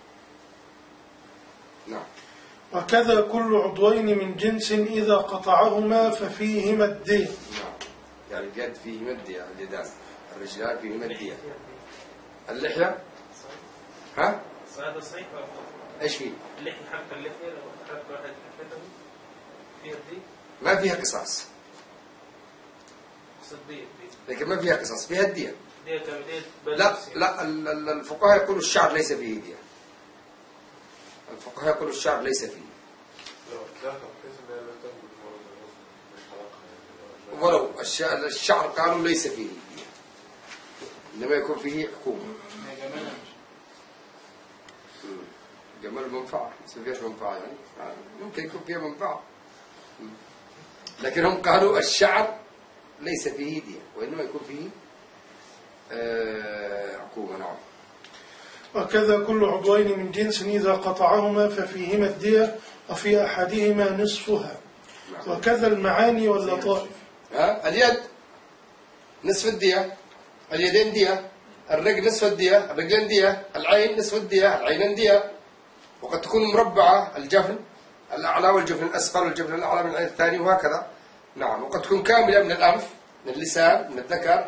نعم. وكذا كل عضوين من جنس إذا قطعهما ففيهما الدية. نعم. يعني اليد فيهما الدية، اليدان، الرجلان فيهما الدية. اللحية؟ ها؟ هذا صحيح. ايش فيه؟ اللحية، حركة اللحية لو حركة واحد حركته فيها الدية؟ ما فيها قصاص. لكن ما فيها قصاص، فيها الدية. لا الفقهاء يقولوا الشعر ليس فيه دية. الفقهاء يقولوا الشعر ليس فيه. ولو الشعر قالوا ليس فيه دية. إنما يكون فيه حكومة. جمال منفعة، ما فيهاش منفعة يعني، ممكن يكون فيها منفعة. لكن هم قالوا الشعر ليس فيه دية، وإنما يكون فيه حكومة. نعم. وكذا كل عضوين من جنس إذا قطعهما ففيهما الدية وفي أحدهما نصفها. وكذا المعاني واللطائف. اليد نصف الدية، اليدين دية، الرجل نصف الدية، الرجلين دية، العين نصف الدية، العينين دية. وقد تكون مربعة، الجفن الأعلى والجفن الأسفل والجفن الأعلى من العين الثاني، وهكذا. نعم. وقد تكون كاملة من الأنف، من اللسان، من الذكر.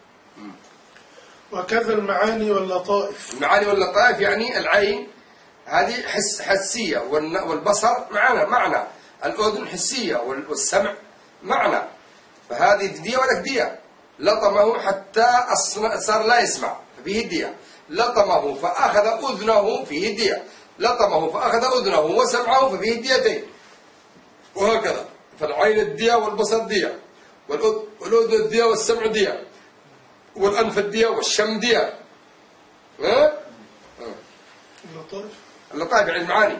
وكذا المعاني واللطائف. المعاني واللطائف يعني العين هذه حسية، والبصر معنى، الأذن حسية، والسمع معنى. فهذه دية ولا دية. لطمه حتى صار لا يسمع ففيه دية، لطمه فأخذ أذنه فيه دية، لطمه فأخذ أذنه وسمعه ففيه ديتين، وهكذا. فالعين الدية والبصر دية، والأذن الدية والسمع دية، والأنف الدية والشم دية. اللطائف يعني المعاني.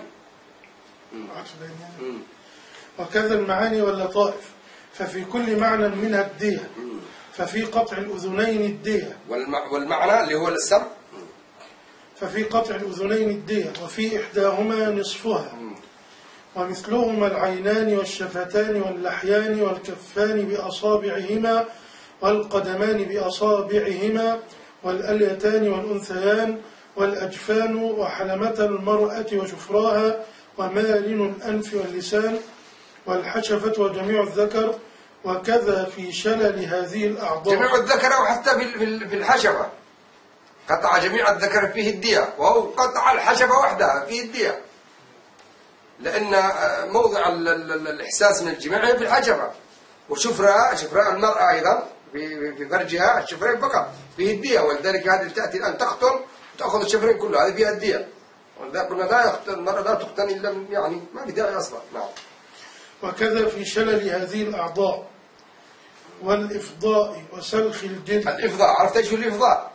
وكذا المعاني واللطائف ففي كل معنى منها الدية، ففي قطع الأذنين الدية. والمعنى اللي هو السمع، ففي قطع الأذنين الدية، وفي إحداهما نصفها. ومثلهما العينان والشفتان واللحيان والكفان بأصابعهما والقدمان بأصابعهما والأليتان والأنثيان والأجفان وحلمة المرأة وشفراها ومالن الأنف واللسان والحشفة وجميع الذكر. وكذا في شلل هذه الأعضاء. جميع الذكر أو حتى في الحشفة. قطع جميع الذكر فيه الدية، وهو قطع الحشفة وحدها فيه الدية، لأن موضع الإحساس من الجماع في الحشفة. وشفراء المرأة أيضا في فرجها الشفرين فقط فيه الدية، ولذلك هذه تأتي الآن تقتل وتأخذ الشفرين كلها، هذه فيها الدية. قلنا المرأة لا تقتل إلا يعني ما في داعي أصلا. نعم. وكذا في شلل هذه الأعضاء والإفضاء وسلخ الجلد. الإفضاء، عرفت ايش هو الإفضاء؟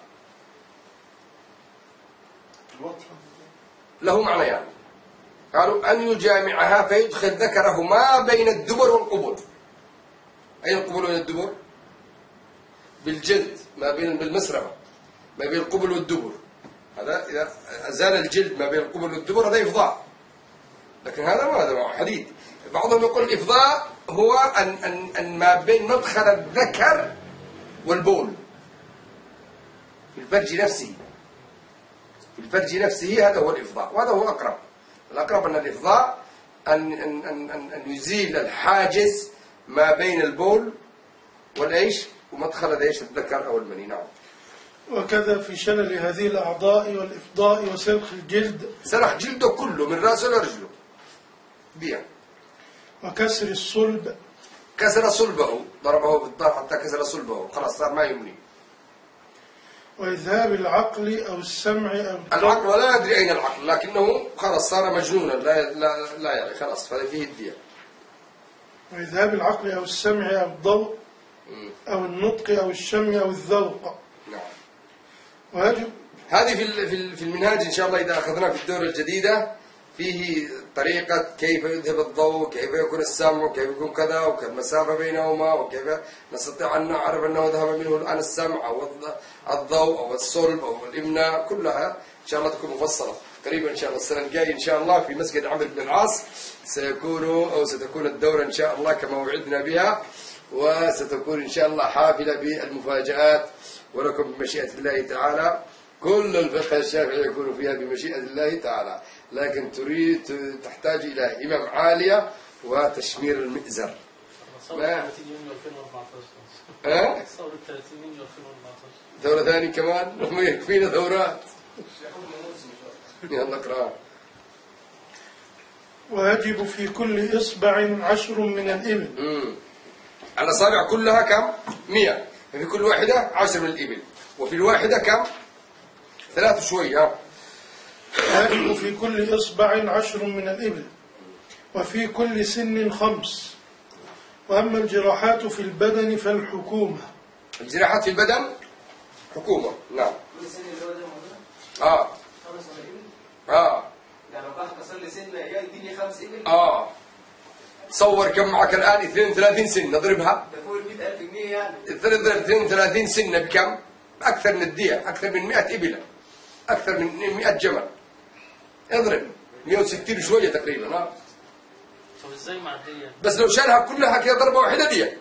له معنى يعني. قالوا أن يجامعها فيدخل ذكره ما بين الدبر والقبل. أين القبل وين الدبر؟ بالجلد، ما بين بالمسرمة، ما بين القبل والدبر. هذا إذا أزال الجلد ما بين القبل والدبر هذا إفضاء. لكن هذا حديد. بعضهم يقول الإفضاء هو أن ما بين مدخل الذكر والبول في الفرج نفسه، هذا هو الإفضاء، وهذا هو أقرب. الأقرب أن الإفضاء أن يزيل الحاجز ما بين البول والإيش ومدخل الإيش الذكر أو المني. نعم. وكذا في شلل هذه الأعضاء والإفضاء وسلخ الجلد. سلخ جلده كله من رأسه لرجله بيع. وكسر الصلب. كسر صلبه، ضربه بالضرب حتى كسر صلبه، خلاص صار ما يمني. وإذهاب العقل أو السمع أو العقل ولا يدري أين العقل، لكنه خلاص صار مجنونا لا يعني خلاص، فهذا فيه الدية. وإذهاب العقل أو السمع أو الضوء أو النطق أو الشم أو الذوق. نعم. ويجب هذه في المنهاج إن شاء الله إذا أخذنا في الدورة الجديدة فيه طريقة كيف يذهب الضوء، كيف يكون السمع، كيف يكون كذا، وكيف المسافة بينهما، وكيف نستطيع أن نعرف أنه ذهب منه الآن السمع أو الضوء أو الصلب أو الإمناء. كلها إن شاء الله تكون مفصلة قريبا إن شاء الله. السنة الجاية إن شاء الله في مسجد عمرو بن العاص ستكون الدورة إن شاء الله كما وعدنا بها، وستكون إن شاء الله حافلة بالمفاجآت، ولكم بمشيئة الله تعالى كل الفقه الشافعي يكون فيها بمشيئة الله تعالى، لكن تحتاج إلى همم عالية وتشمير المئزر. دورة ثانية كمان ما يكفينا دورات. يلا اقرأ. ويجب في كل إصبع 10 من الإبل. الأصابع كلها كم؟ 100. ففي كل واحدة 10 من الإبل، وفي الواحدة كم؟ 3 شوية. يجب في كل إصبع 10 من الإبل، وفي كل سن 5. وأما الجراحات في البدن فالحكومة. الجراحات في البدن حكومة. نعم. كل سن اللي هو ده موجود؟ 5 إبل؟ يعني لو واحد كسر لي سن يديني 5 إبل؟ تصور كم معك الآن؟ 32 سنة نضربها. ده فوق ال 100,000 جنيه يعني. اضرب 32 سنة بكم؟ أكثر من الدية، أكثر من 100 إبلة، أكثر من 100 جمل. اضرب 160 شوية تقريبا. طب ازاي مع الدية؟ بس لو شالها كلها كده ضربة واحدة دية.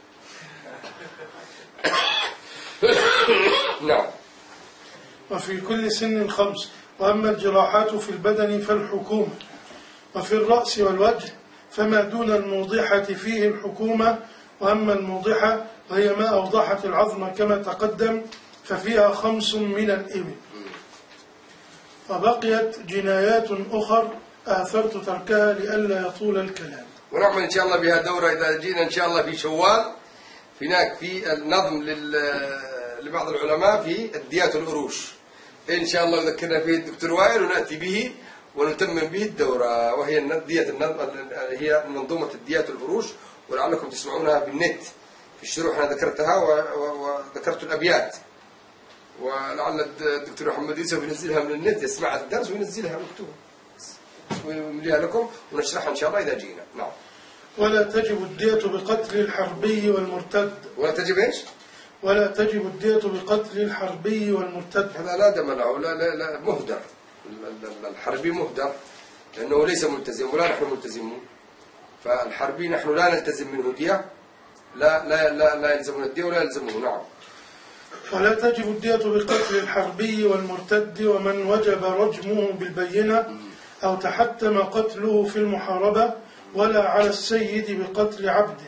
نعم. وفي كل سن 5. وأما الجراحات في البدن فالحكومة، وفي الرأس والوجه فما دون الموضحة فيه الحكومة. وأما الموضحة وهي ما أوضحت العظم كما تقدم ففيها 5 من الإبل. وبقيت جنايات أخر آثرت تركها لئلا يطول الكلام. ونعمل إن شاء الله بها دورة إذا جينا إن شاء الله في شوال. هناك في النظم لبعض العلماء في الديات والأروش، إن شاء الله يذكرنا فيه الدكتور وائل ونأتي به ونتمم به الدورة، وهي هي منظومة الديات والأروش، ولعلكم تسمعونها بالنت في الشروح. أنا ذكرتها وذكرت الأبيات، ولعل الدكتور محمد يوسف ينزلها من النت، يسمع الدرس وينزلها مكتوبة ويمليها لكم ونشرحها إن شاء الله إذا جينا. نعم. ولا تجب الدية بقتل الحربي والمرتد. ولا تجب إيش؟ ولا تجب الدية بقتل الحربي والمرتد. هذا لا دم له، لا مهدر. الحربي مهدر لأنه ليس ملتزم ولا نحن ملتزمون. فالحربي نحن لا نلتزم منه دية، لا يلزمون الدية ولا يلزمونه. نعم. ولا تجب الدية بقتل الحربي والمرتد ومن وجب رجمه بالبينة أو تحتم قتله في المحاربة، ولا على السيد بقتل عبده.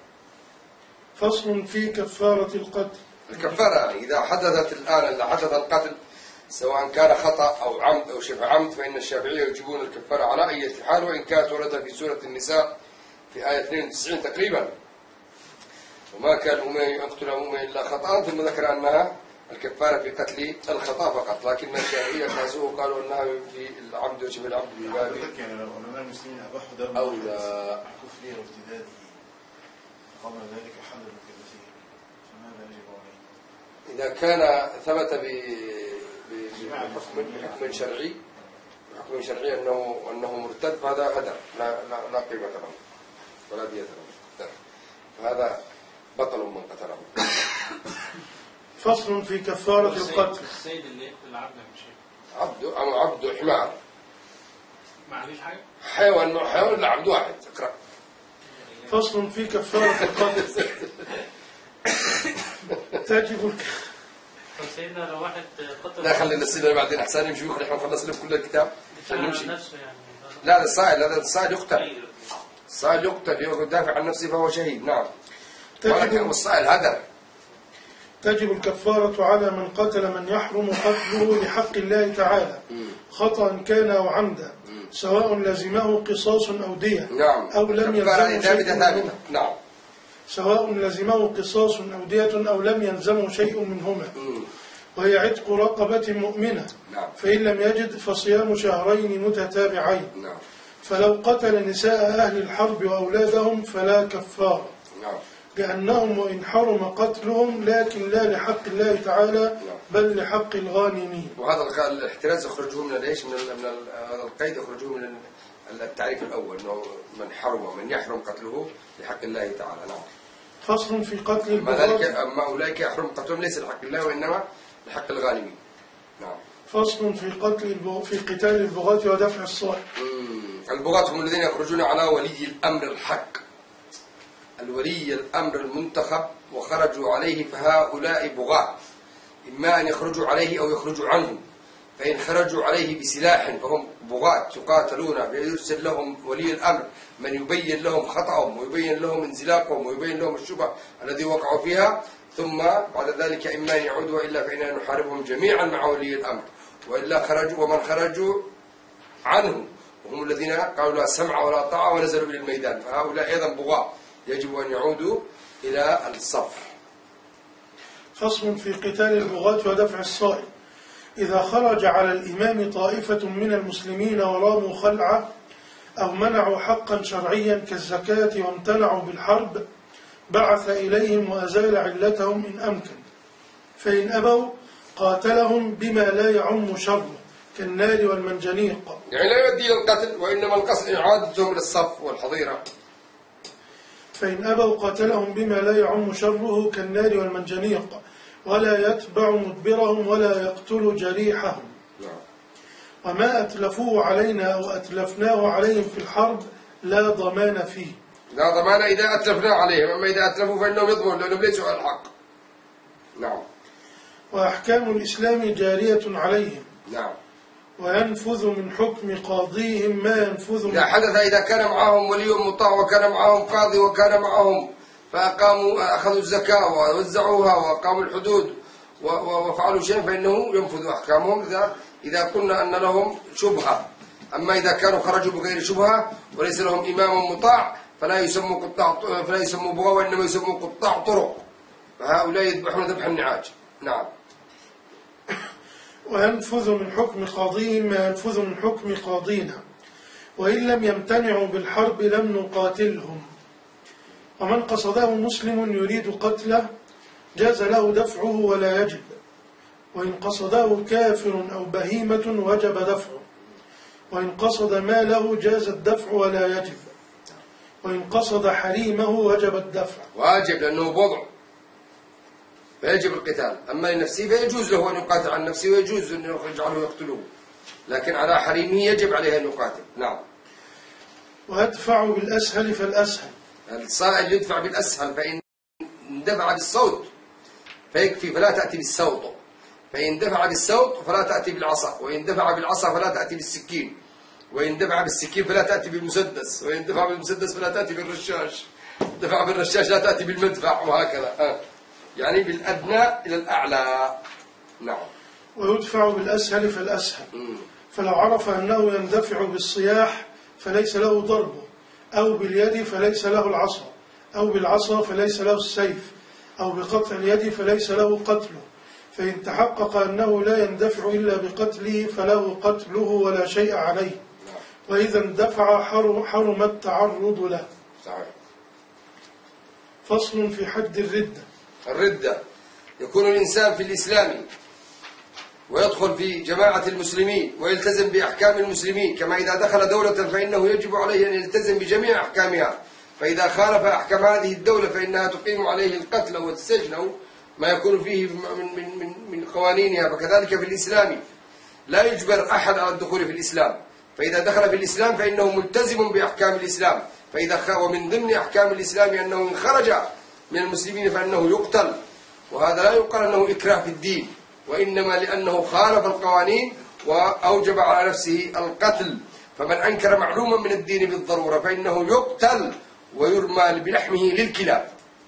فصل في كفارة القتل. الكفارة إذا حدثت الآن حدث القتل سواء كان خطأ أو عمد أو شبه عمد، فإن الشافعية يجبون الكفارة على أي حال، وإن كانت وردت في سورة النساء في آية 92 تقريبا، وما كان مؤمن يقتل مؤمن إلا خطأ، ثم ذكر أنها الكفارة في قتل الخطأ فقط، لكن الشافعية قاسوه قالوا أنها في العمد وشبه العمد من باب يعني لو أننا المسلمين أباحوا دم أو لا كفره وارتداده قبل ذلك حل المكلفين، فماذا يجب عليه؟ إذا كان ثبت بحكم شرعي أنه مرتد، فهذا هدر لا قيمة له ولا دية له، فهذا بطل من قتله. فصل في كفارة القتل. السيد اللي يقتل العبد مش عبد حمار، معليش حاجة، حيوان لا عبد واحد. اقرأ. فصل في كفارة القتل. تجب سيدنا لو واحد قتل، لا خلينا الأسئلة بعدين أحسن نمشي ونحن خلص لهم كل الكتاب عشان نمشي. نفسه يعني. لا هذا الصائل يقتل، الصائل يقتل يدافع عن نفسه فهو شهيد. نعم. ولكن الصائل هدر. تجب الكفارة على من قتل من يحرم قتله لحق الله تعالى خطأ كان أو عمدا، سواء لزمه قصاص أو دية. نعم. أو لم يلزمه شيء منهما. نعم. سواء لزمه قصاص أو دية أو لم يلزمه شيء منهما، وهي عتق رقبة مؤمنة. نعم. فإن لم يجد فصيام شهرين متتابعين. نعم. فلو قتل نساء أهل الحرب وأولادهم فلا كفارة. نعم. لأنهم وإن حرم قتلهم لكن لا لحق الله تعالى بل لحق الغانمين. وهذا الاحتراز يخرجه من ايش؟ من هذا القيد يخرجه من التعريف الأول، أنه من يحرم قتله لحق الله تعالى. نعم. فصل في قتل البغاة. أما أولئك يحرم قتلهم ليس لحق الله وإنما لحق الغانمين. نعم. فصل في قتال البغاة ودفع الصائل. البغاة هم الذين يخرجون على ولي الأمر الحق، الولي الأمر المنتخب وخرجوا عليه، فهؤلاء بغاة، إما أن يخرجوا عليه أو يخرجوا عنه. فإن خرجوا عليه بسلاح فهم بغاة يقاتلون، فيرسل لهم ولي الأمر من يبين لهم خطأهم ويبين لهم انزلاقهم ويبين لهم الشبهة الذي وقعوا فيها، ثم بعد ذلك إما أن يعودوا وإلا فإننا نحاربهم جميعا مع ولي الأمر، وإلا خرجوا ومن خرجوا عنه وهم الذين قالوا لا سمع ولا طاعة ونزلوا إلى الميدان، فهؤلاء أيضا بغاة يجب أن يعودوا إلى الصف. فصل في قتال البغاة ودفع الصائل. إذا خرج على الإمام طائفة من المسلمين وراموا خلعه أو منعوا حقا شرعيا كالزكاة وامتنعوا بالحرب بعث إليهم وأزال علتهم إن أمكن، فإن أبوا قاتلهم بما لا يعم شره كالنار والمنجنيق. يعني لا يؤدي إلى القتل، وإنما القصد إعادتهم للصف والحظيرة. فإن أبوا قاتلهم بما لا يعم شره كالنار والمنجنيق ولا يتبع مدبرهم ولا يقتل جريحهم. وما أتلفوه علينا أو أتلفناه عليهم في الحرب لا ضمان فيه. لا ضمان إذا أتلفناه عليهم، أما إذا أتلفوا فإنهم يضمنون لأنهم ليسوا على الحق. نعم. وأحكام الإسلام جارية عليهم. نعم. وينفذ من حكم قاضيهم ما ينفذ إذا حدث، إذا كان معهم ولي مطاع وكان معهم قاضي وكان معهم فأقاموا أخذوا الزكاة ووزعوها وأقاموا الحدود وفعلوا شيء فإنه ينفذ أحكامهم إذا قلنا أن لهم شبهة. أما إذا كانوا خرجوا بغير شبهة وليس لهم إمام مطاع فلا يسموا بغاة وإنما يسموا قطاع طرق، فهؤلاء يذبحون ذبح النعاج. نعم. وينفذ من حكم قاضيهم ما ينفذ من حكم قاضينا وإن لم يمتنعوا بالحرب لم نقاتلهم. ومن قصده مسلم يريد قتله جاز له دفعه ولا يجب، وإن قصده كافر أو بهيمة وجب دفعه، وإن قصد ماله جاز الدفع ولا يجب، وإن قصد حريمه وجب الدفع. واجب لأنه بضع فيجب القتال، أما لنفسه فيجوز له أن يقاتل عن نفسه ويجوز أن يجعله يقتلوه، لكن على حريمه يجب عليه أن يقاتل. نعم. ويدفع بالأسهل فالأسهل. الصائل يدفع بالأسهل، فإن دفع بالصوت فيكفي فلا تأتي بالسوط، فإن دفع بالسوط فلا تأتي بالعصا، وإن دفع بالعصا فلا تأتي بالسكين، وإن دفع بالسكين فلا تأتي بالمسدس، وإن دفع بالمسدس فلا تأتي بالرشاش، دفع بالرشاش لا تأتي بالمدفع، وهكذا. يعني بالأدنى إلى الأعلى. نعم. ويدفع بالأسهل فالأسهل. فلو عرف أنه يندفع بالصياح فليس له ضربه، أو باليد فليس له العصا، أو بالعصا فليس له السيف، أو بقطع اليد فليس له قتله، فإن تحقق أنه لا يندفع إلا بقتله فله قتله ولا شيء عليه، وإذا اندفع حرم التعرض له. صحيح. فصل في حد الردة. الردة يكون الإنسان في الإسلام ويدخل في جماعة المسلمين ويلتزم بأحكام المسلمين، كما إذا دخل دولة فإنه يجب عليه أن يلتزم بجميع أحكامها، فإذا خالف أحكام هذه الدولة فإنها تقيم عليه القتل والسجن أو ما يكون فيه من قوانينها. فكذلك في الإسلام لا يجبر أحد على الدخول في الإسلام، فإذا دخل في الإسلام فإنه ملتزم بأحكام الإسلام، ومن ضمن أحكام الإسلام أنه إن خرج من المسلمين فإنه يقتل، وهذا لا يقال أنه إكراه في الدين، وإنما لأنه خالف القوانين وأوجب على نفسه القتل. فمن أنكر معلوما من الدين بالضرورة فإنه يقتل ويرمى بلحمه للكلاب.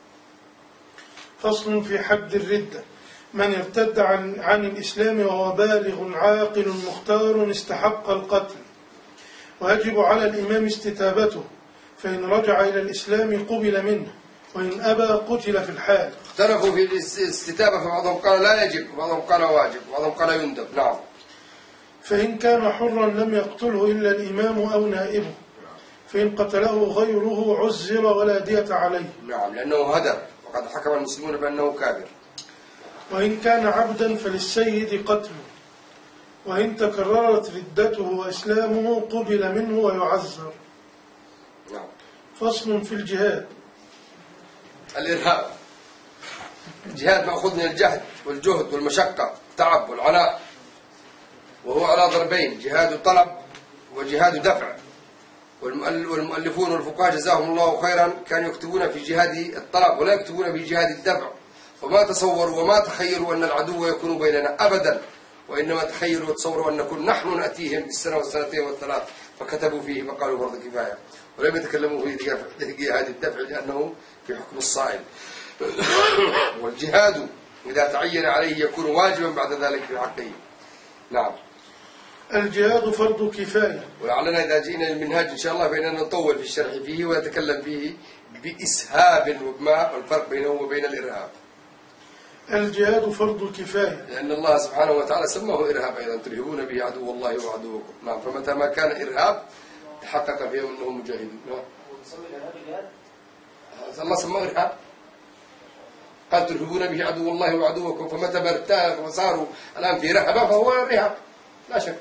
فصل في حد الردة. من ارتد عن الإسلام وهو بالغ عاقل مختار استحق القتل، ويجب على الإمام استتابته، فإن رجع إلى الإسلام قبل منه، وإن أبى قتل في الحال. اختلفوا في الاستتابة، فبعضهم قال لا يجب وبعضهم قال واجب وبعضهم قال يندب. نعم. فإن كان حرا لم يقتله إلا الإمام أو نائبه، فإن قتله غيره عزر ولا دية عليه. نعم، لأنه هدر وقد حكم المسلمون بأنه كافر. وإن كان عبدا فللسيد قتله، وإن تكررت ردته وإسلامه قبل منه ويعزر. نعم. فصل في الجهاد. الإرهاب. الجهاد مأخوذ من الجهد والجهد والمشقة، التعب والعناء، وهو على ضربين: جهاد طلب وجهاد دفع. والمؤلفون والفقهاء جزاهم الله خيرا كانوا يكتبون في جهاد الطلب ولا يكتبون في جهاد الدفع، وما تصوروا وما تخيلوا أن العدو يكون بيننا أبدا، وإنما تخيلوا وتصوروا أن نكون نحن نأتيهم بالسنة والسنتين والثلاث، فكتبوا فيه فقالوا فرض كفاية، ولم يتكلموا في جهاد الدفع لأنه في حكم الصائل. والجهاد إذا تعين عليه يكون واجبا بعد ذلك في حقه. نعم. الجهاد فرض كفاية. ولعلنا إذا جئنا للمنهاج إن شاء الله فإننا نطول في الشرح فيه ونتكلم فيه بإسهاب وما الفرق بينه وبين الإرهاب. الجهاد فرض كفاية، لأن الله سبحانه وتعالى سماه إرهاب أيضا: ترهبون به عدو الله وعدوكم. نعم. فمتى ما كان إرهاب تحقق فيه أنهم مجاهدون. نعم. الله سماه إرهاب. هل ترهبون به عدو الله وعدوكم؟ فمتى ما ارتاح وصاروا الآن في رهبة فهو رهب لا شك.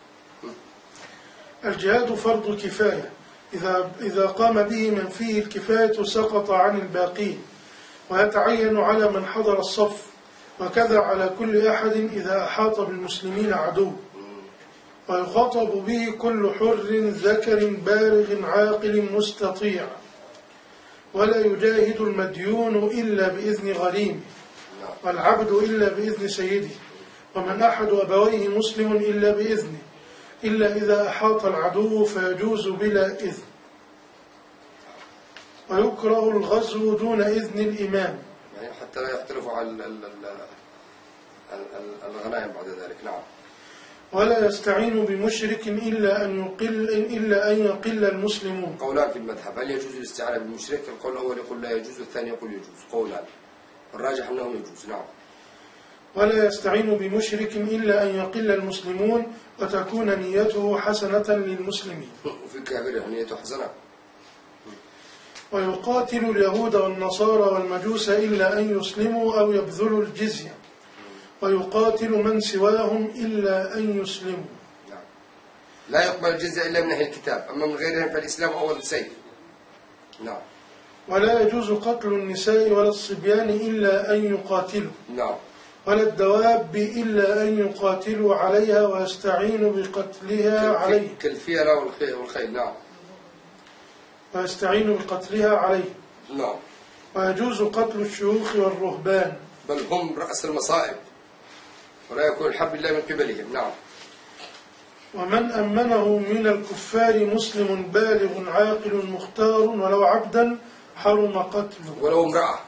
الجهاد فرض كفاية، إذا قام به من فيه الكفاية سقط عن الباقين، ويتعين على من حضر الصف، وكذا على كل أحد إذا أحاط بالمسلمين عدو، ويخاطب به كل حر ذكر بالغ عاقل مستطيع، ولا يجاهد المديون إلا بإذن غريمه، والعبد إلا بإذن سيده، ومن أحد أبويه مسلم إلا بإذنه، إلا إذا أحاط العدو فيجوز بلا إذن. ويكره الغزو دون إذن الإمام، يعني حتى لا يختلفوا على الغنائم بعد ذلك. نعم. ولا يستعين بمشرك إلا أن يقل المسلمون. قولان في المذهب، هل يجوز الاستعانة بالمشرك؟ القول الأول يقول لا يجوز، والثاني يقول يجوز. قولان، الراجح أنه يجوز. نعم. ولا يستعين بمشرك إلا أن يقل المسلمون وتكون نيته حسنة للمسلمين. وفي كافر نيته حسنة. ويقاتل اليهود والنصارى والمجوس إلا أن يسلموا أو يبذلوا الجزية، ويقاتل من سواهم إلا أن يسلموا. نعم. لا يقبل الجزية إلا من أهل الكتاب، أما من غيرهم فالإسلام أول السيف. نعم. ولا يجوز قتل النساء ولا الصبيان إلا أن يقاتلوا. نعم. ولا الدواب إلا أن يقاتلوا عليها ويستعينوا بقتلها عليه، كالفيلة والخيل. نعم. ويستعينوا بقتلها عليه. نعم. ويجوز قتل الشيوخ والرهبان، بل هم رأس المصائب، ولا يكون الحرب إلا من قبلهم. نعم. ومن أمنه من الكفار مسلم بالغ عاقل مختار ولو عبدا حرم قتله. ولو امرأة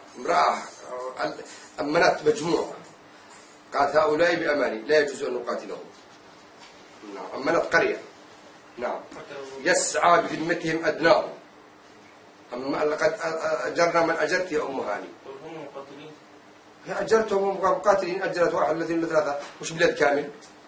أمنت مجموعة قالت هؤلاء بأماني لا يجوز أن نقاتلهم. نعم. أمنت قرية. نعم. يسعى بذمتهم أدناهم. لقد أجرنا من أجرت يا أم هاني. هم مقاتلين. هي أجرتهم مقاتلين، أجرت واحد الاثنين ثلاثة، مش بلاد كامل.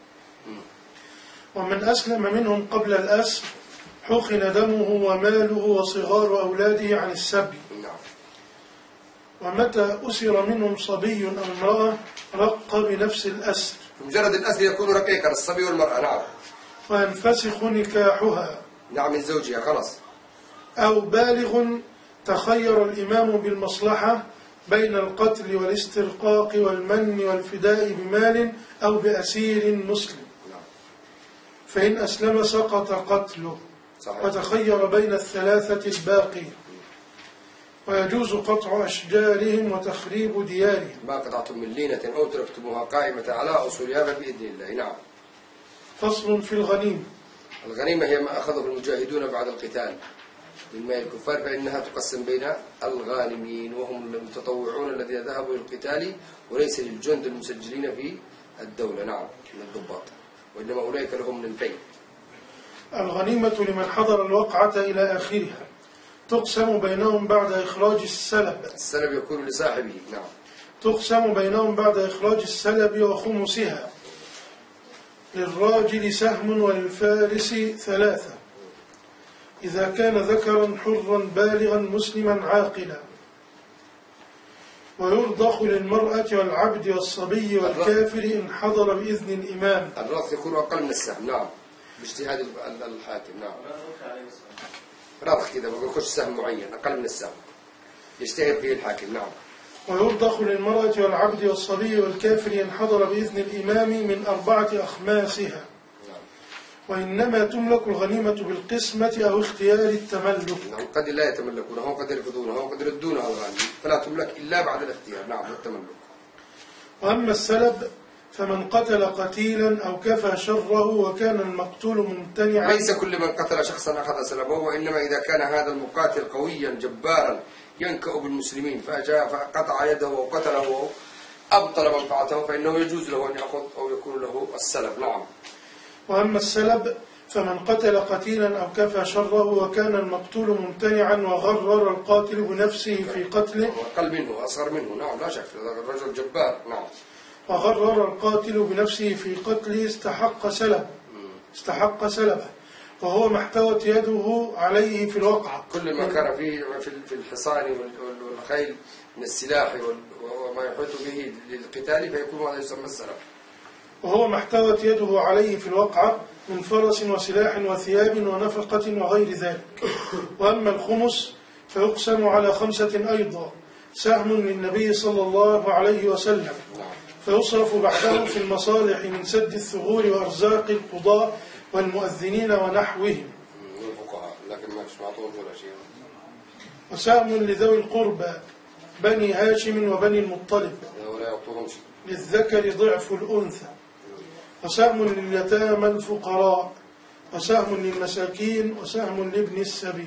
ومن أسلم منهم قبل الأسر حقن دمه وماله وصغار أولاده عن السبي. نعم. ومتى أسر منهم صبي أو امرأة رق بنفس الأسر. مجرد الأسر يكون رقيقا، الصبي والمرأة. نعم. وينفسخ نكاحها. نعم، من زوجها خلاص. أو بالغ تخير الإمام بالمصلحة بين القتل والاسترقاق والمن والفداء بمال أو بأسير مسلم، فإن أسلم سقط قتله. صحيح. وتخير بين الثلاثة الباقي. ويجوز قطع أشجارهم وتخريب ديارهم. ما قطعتم من لينة أو تركتموها قائمة على أصولها فبإذن الله. نعم. فصل في الغنيمة. الغنيمة هي ما أخذه المجاهدون بعد القتال من مال الكفار، فإنها تقسم بين الغانمين وهم المتطوعون الذين ذهبوا للقتال، وليس للجند المسجلين في الدولة. نعم، من الضباط، وإنما أولئك لهم من الفيء. الغنيمة لمن حضر الوقعة إلى آخرها، تقسم بينهم بعد إخراج السلب. السلب يكون لصاحبه. نعم. تقسم بينهم بعد إخراج السلب وخمسها، للراجل سهم وللفارس 3، إذا كان ذكرا حرا بالغا مسلما عاقلا. ويرضخ للمرأة والعبد والصبي والكافر إن حضر بإذن الإمام. الرضخ يكون أقل من السهم. نعم، باجتهاد الحاكم. نعم. رضخ كذا بيخش سهم معين أقل من السهم يجتهد فيه الحاكم. نعم. ويرضخ للمرأة والعبد والصبي والكافر إن حضر بإذن الإمام من 4 أخماسها. وإنما تملك الغنيمة بالقسمة أو اختيار التملك. نعم. قد لا يتملكونها وقد يرفضونها وقد يردونها الغانم، فلا تملك إلا بعد الاختيار. نعم، والتملك. وأما السلب فمن قتل قتيلا أو كفى شره وكان المقتول ممتنعا. ليس كل من قتل شخصا أخذ سلبه، وإنما إذا كان هذا المقاتل قويا جبارا ينكأ بالمسلمين فجاء فقطع يده وقتله أبطل منفعته، فإنه يجوز له أن يأخذ أو يكون له السلب. نعم. وأما السلب فمن قتل قتيلا أو كفى شره وكان المقتول ممتنعا وغرر القاتل بنفسه في قتله. أقل منه أصغر منه. نعم، لا شك، الرجل جبار. نعم. وغرر القاتل بنفسه في قتله استحق سلبه، وهو ما احتوت يده عليه في الوقعة. كل ما كان في الحصان والخيل من السلاح وما يحيط به للقتال فيكون هذا يسمى السلف. وهو ما احتوت يده عليه في الوقعة من فرس وسلاح وثياب ونفقة وغير ذلك. وأما الخمس فيقسم على 5 أيضا، سهم للنبي صلى الله عليه وسلم، فيصرف بعده في المصالح من سد الثغور وأرزاق القضاء والمؤذنين ونحوهم. الفقهاء لكن ما معطون ولا شيء. وسهم لذوي القربى بني هاشم وبني المطلب، ولا يعطوهم شيء. للذكر ضعف الأنثى. وسهم لليتامى الفقراء، وسهم للمساكين، وسهم لابن السبيل.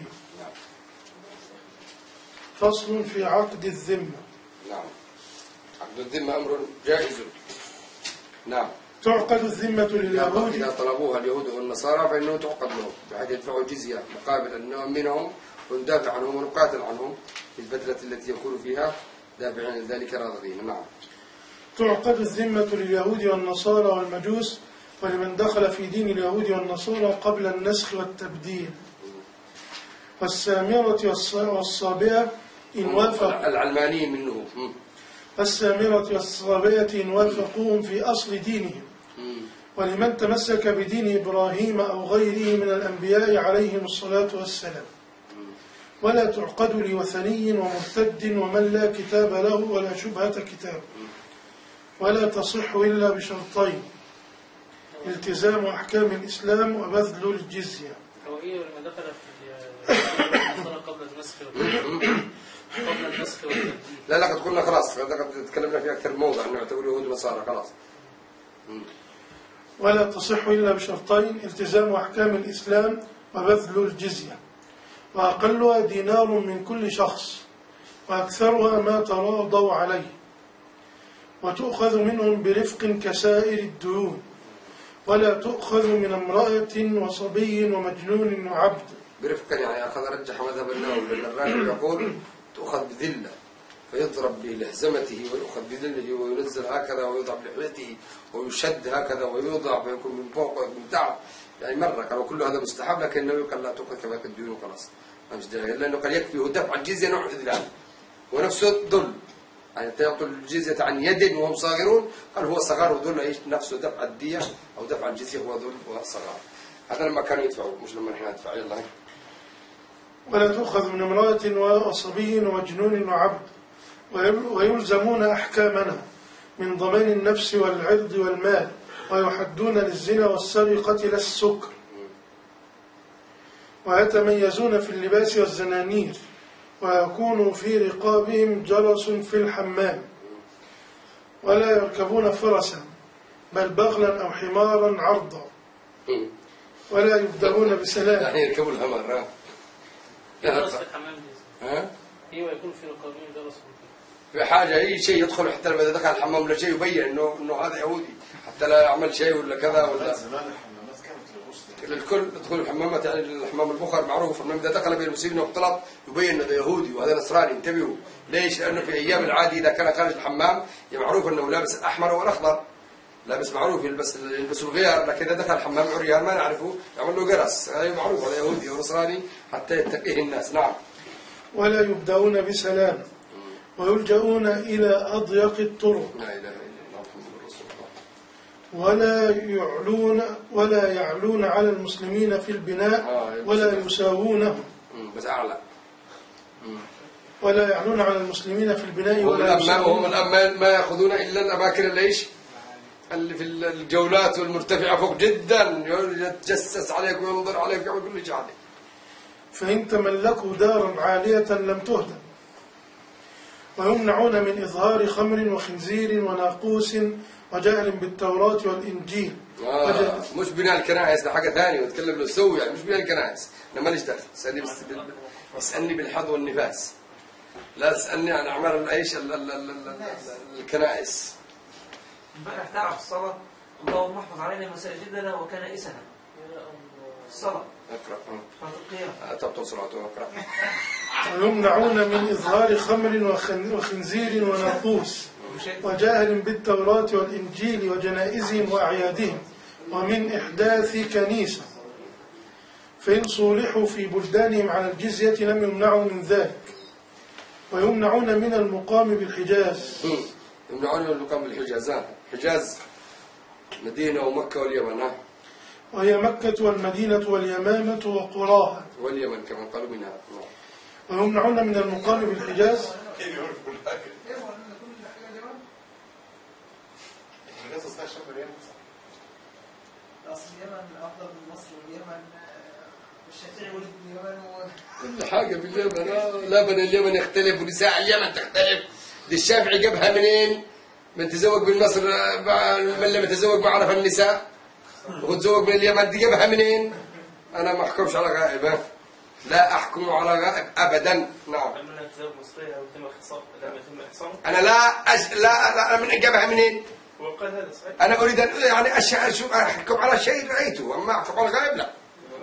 فصل في عقد الذمة. نعم. عقد الذمة أمر جائز. نعم. تعقد الذمة لليهود إذا طلبوها اليهود والنصارى فإنه تعقد لهم بحيث يدفعوا جزية مقابل أن نؤمنهم وندافع عنهم ونقاتل عنهم في الفترة التي يكون فيها دافعين لذلك راغبين. نعم. تعقد الذمة لليهود والنصارى والمجوس ولمن دخل في دين اليهود والنصارى قبل النسخ والتبديل. والسامرة والصابئة إن وافق العلمانيين منه. السامرة والصابئة إن وافقوهم في أصل دينهم. ولمن تمسك بدين إبراهيم أو غيره من الأنبياء عليهم الصلاة والسلام. ولا تعقد لوثني ومرتد ومن لا كتاب له ولا شبهة كتاب. ولا تصح إلا بشرطين: التزام أحكام الإسلام وبذل الجزية. هو إيه لما دخل في قبل النسخ والتبديل؟ لا قد قلنا خلاص، قد تكلمنا في أكثر موضع أنه يعتبر يهود ونصارى خلاص. ولا تصح إلا بشرطين: التزام أحكام الإسلام وبذل الجزية. وأقلها دينار من كل شخص، وأكثرها ما تراضوا عليه. وتؤخذ منهم برفق كسائر الديون، ولا تؤخذ من امرأة وصبي ومجنون وعبد. برفق يعني أخذ رجح مذهب النووي، لأن الراجل يقول تؤخذ بذلة فيضرب بلهزمته ويؤخذ بذله وينزل هكذا ويوضع بلحيته ويشد هكذا ويوضع فيكون من فوق ومن تحت. يعني مرة قالوا كل هذا مستحب، لكن النبي قال لا تؤخذ كما الديون وخلاص. لأنه قال يكفي دفع الجزية نوع إذلال ونفسه ذل، يعني تعطوا الجزية عن يد وهم صاغرون. قال هو صغار وذل ايش نفسه دفع الدية أو دفع الجزية هو ذل وصغار. هذا لما كانوا يدفعوا مش لما نحن ندفع. يلا. ولا تؤخذ من امرأة وصبي ومجنون وعبد، ويلزمون أحكامنا من ضمان النفس والعرض والمال، ويحدون للزنا والسرقة لا السكر. ويتميزون في اللباس والزنانير، ويكون في رقابهم جرس في الحمام. ولا يركبون فرسا بل بغلا أو حمارا عرضا. ولا يبدأون بسلام. يعني يركبوا الحمار. جرس في الحمام ايوه يكون في رقابهم جرس في حاجة أي شيء يدخل، حتى لما دخل الحمام ولا شيء يبين إنه هذا يهودي، حتى لا يعمل شيء ولا كذا ولا. زمان الحمامات كانت للغسل. للكل يدخل الحمامات، يعني الحمام البخار معروف إنه إذا دخل بين المسلمين واختلط يبين إنه يهودي وهذا نصراني. انتبهوا ليش؟ لأنه في أيام العادي إذا كان خارج الحمام معروف إنه لابس الأحمر والأخضر، لابس معروف يلبس الغيار، لكن إذا دخل الحمام عريان ما نعرفه يعمل له جرس، هذا معروف هذا يهودي ونصراني حتى يتقيه الناس. نعم. ولا يبدأون بسلام، ويلجؤون إلى أضيق الطرق. لا إله إلا الله محمد رسول الله. ولا يعلون على المسلمين في البناء ولا يساوونهم. بس أعلى. ولا يعلون على المسلمين في البناء ولا يساوونهم. هم الأمال ما يأخذون إلا الأماكن اللي في الجولات والمرتفعة فوق جدا، يتجسس عليك وينظر عليك ويعمل كل شيء عليك. فإن تملكوا دارا عالية لم تهدم. ويمنعون من إظهار خمر وخنزير وناقوس وجهل بالتوراة والإنجيل. مش بناء الكنائس، ده حاجة ثانية وتكلم له سوي، يعني مش بناء الكنائس. أنا ماليش دخل، اسألني بالحظ والنفاس، لا تسألني عن أعمال العيش الكنائس. امبارح تعرف الصلاة اللهم احفظ علينا مساجدنا وكنائسنا. الصلاة اقرأ تبطل صلاته اقرأ. ويمنعون من إظهار خمر وخنزير وناقوس وجاهل بالتوراة والإنجيل وجنائزهم وأعيادهم ومن إحداث كنيسة. فإن صولحوا في بلدانهم على الجزية لم يمنعوا من ذلك. ويمنعون من المقام بالحجاز يمنعون من المقام بالحجاز. الحجاز مدينة ومكة واليمن. وهي مكة والمدينة واليمامة وقراها. واليمن كما قالوا منها. ويمنعون من المقام بالحجاز. أصل اليمن أفضل من مصر، واليمن الشافعي ولد اليمن كل حاجة باليمن. لبن اليمن يختلف ونساء اليمن تختلف. دي الشافعي جابها منين؟ من تزوج من مصر، من لم يتزوج ما عرف النساء وتزوج من اليمن. دي جابها منين؟ أنا ما أحكمش على غائب. لا أحكم على غائب أبدا. نعم. لما تزوج مصرية ويتم إحصانه. أنا لا من جابها منين؟ وقال هذا صحيح. أنا أريد أن يعني أحكم على شيء رأيته، أما أحكم على الغائب لا.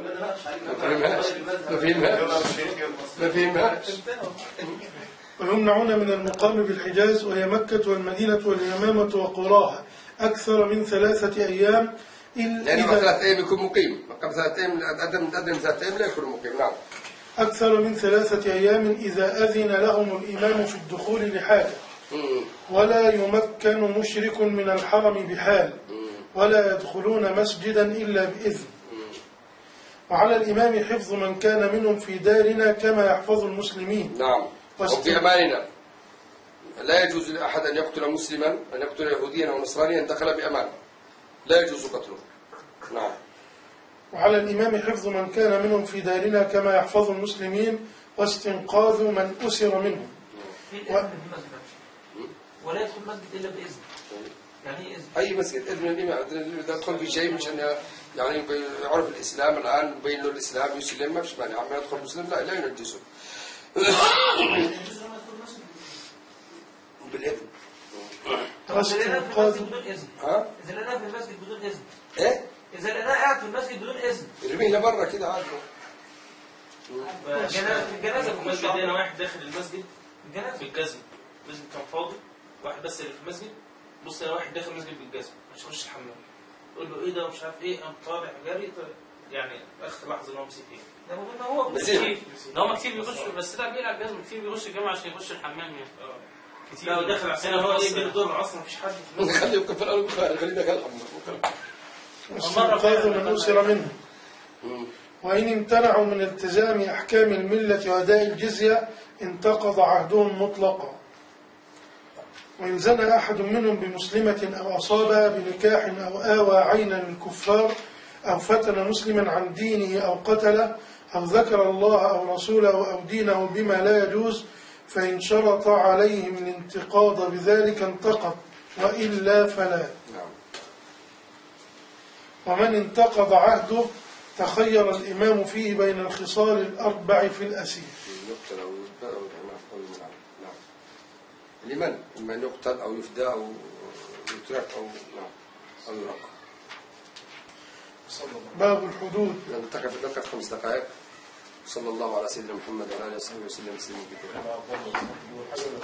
ما فهمها. ويمنعون من المقام بالحجاز وهي مكة والمدينة واليمامة وقراها أكثر من 3 أيام لأنه 3 أيام يكون مقيم. قبل 3 أيام أقدم 3 أيام لا يكون مقيم. نعم. أكثر من 3 أيام إذا أذن لهم الإمام في الدخول لحاجة، ولا يمكن مشرك من الحرم بحال، ولا يدخلون مسجدا إلا بإذن. وعلى الإمام حفظ من كان منهم في دارنا كما يحفظ المسلمين. نعم. وفي أماننا لا يجوز لأحد أن يقتل مسلما، أن يقتل يهوديا أو نصرانيا دخل بأمان، لا يجوز قتله. نعم. وعلى الإمام حفظ من كان منهم في دارنا كما يحفظ المسلمين، واستنقاذ من أسر منهم. ولا يدخل المسجد إلا بإذن. يعني إيه إذن؟ أي مسجد إذن الإمام. إذا يدخل في شيء مش أن يعني يعرف الإسلام الآن بين له الإسلام يسلم ما فيش مانع. عما يدخل مسلم لا ينجسه. بالإذن. إذا لقيناه في المسجد بدون إذن. ها؟ إذا لقيناه في المسجد بدون إذن. إيه؟ إذا لقيناه قاعد في المسجد بدون إذن. يرميه لبرا كده عادي. الجنازة في المسجد هنا واحد داخل المسجد في الجزم، المسجد كان فاضي، واحد بس اللي في المسجد. بص يا واحد داخل المسجد بالجزم مش يخش الحمام، يقول له ايه ده مش عارف ايه، قام طالع جري يعني اخر لحظه ان هو مسك ايه. ده هو كتير ده هم كتير بيخشوا، بس ده بيلعب جزم كتير بيخش الجامعه عشان يخش الحمام يعني. كتير لو داخل عشان هو ايه بين الدور العصر مفيش حد في المسجد. خليه يوقف في الأول خليه داخل الحمام. واستنقاذ من أسر منهم. وإن امتنعوا من التزام أحكام الملة وأداء الجزية انتقض عهدهم مطلقا. وإن زنى أحد منهم بمسلمة أو أصابها بنكاح أو آوى عينا للكفار أو فتن مسلما عن دينه أو قتله أو ذكر الله أو رسوله أو دينه بما لا يجوز، فإن شرط عليهم الانتقاض بذلك انتقض، وإلا فلا. ومن انتقض عهده تخير الإمام فيه بين الخصال الأربع في الأسير. يقتل أو يفدى أو يمنع. نعم. لمن؟ إما أن يقتل أو يفدى أو يترك أو يرق. باب الحدود. نلتقي في 5 دقائق. صلى الله على سيدنا محمد وعلى آله وصحبه وسلم تسليما كثيرا.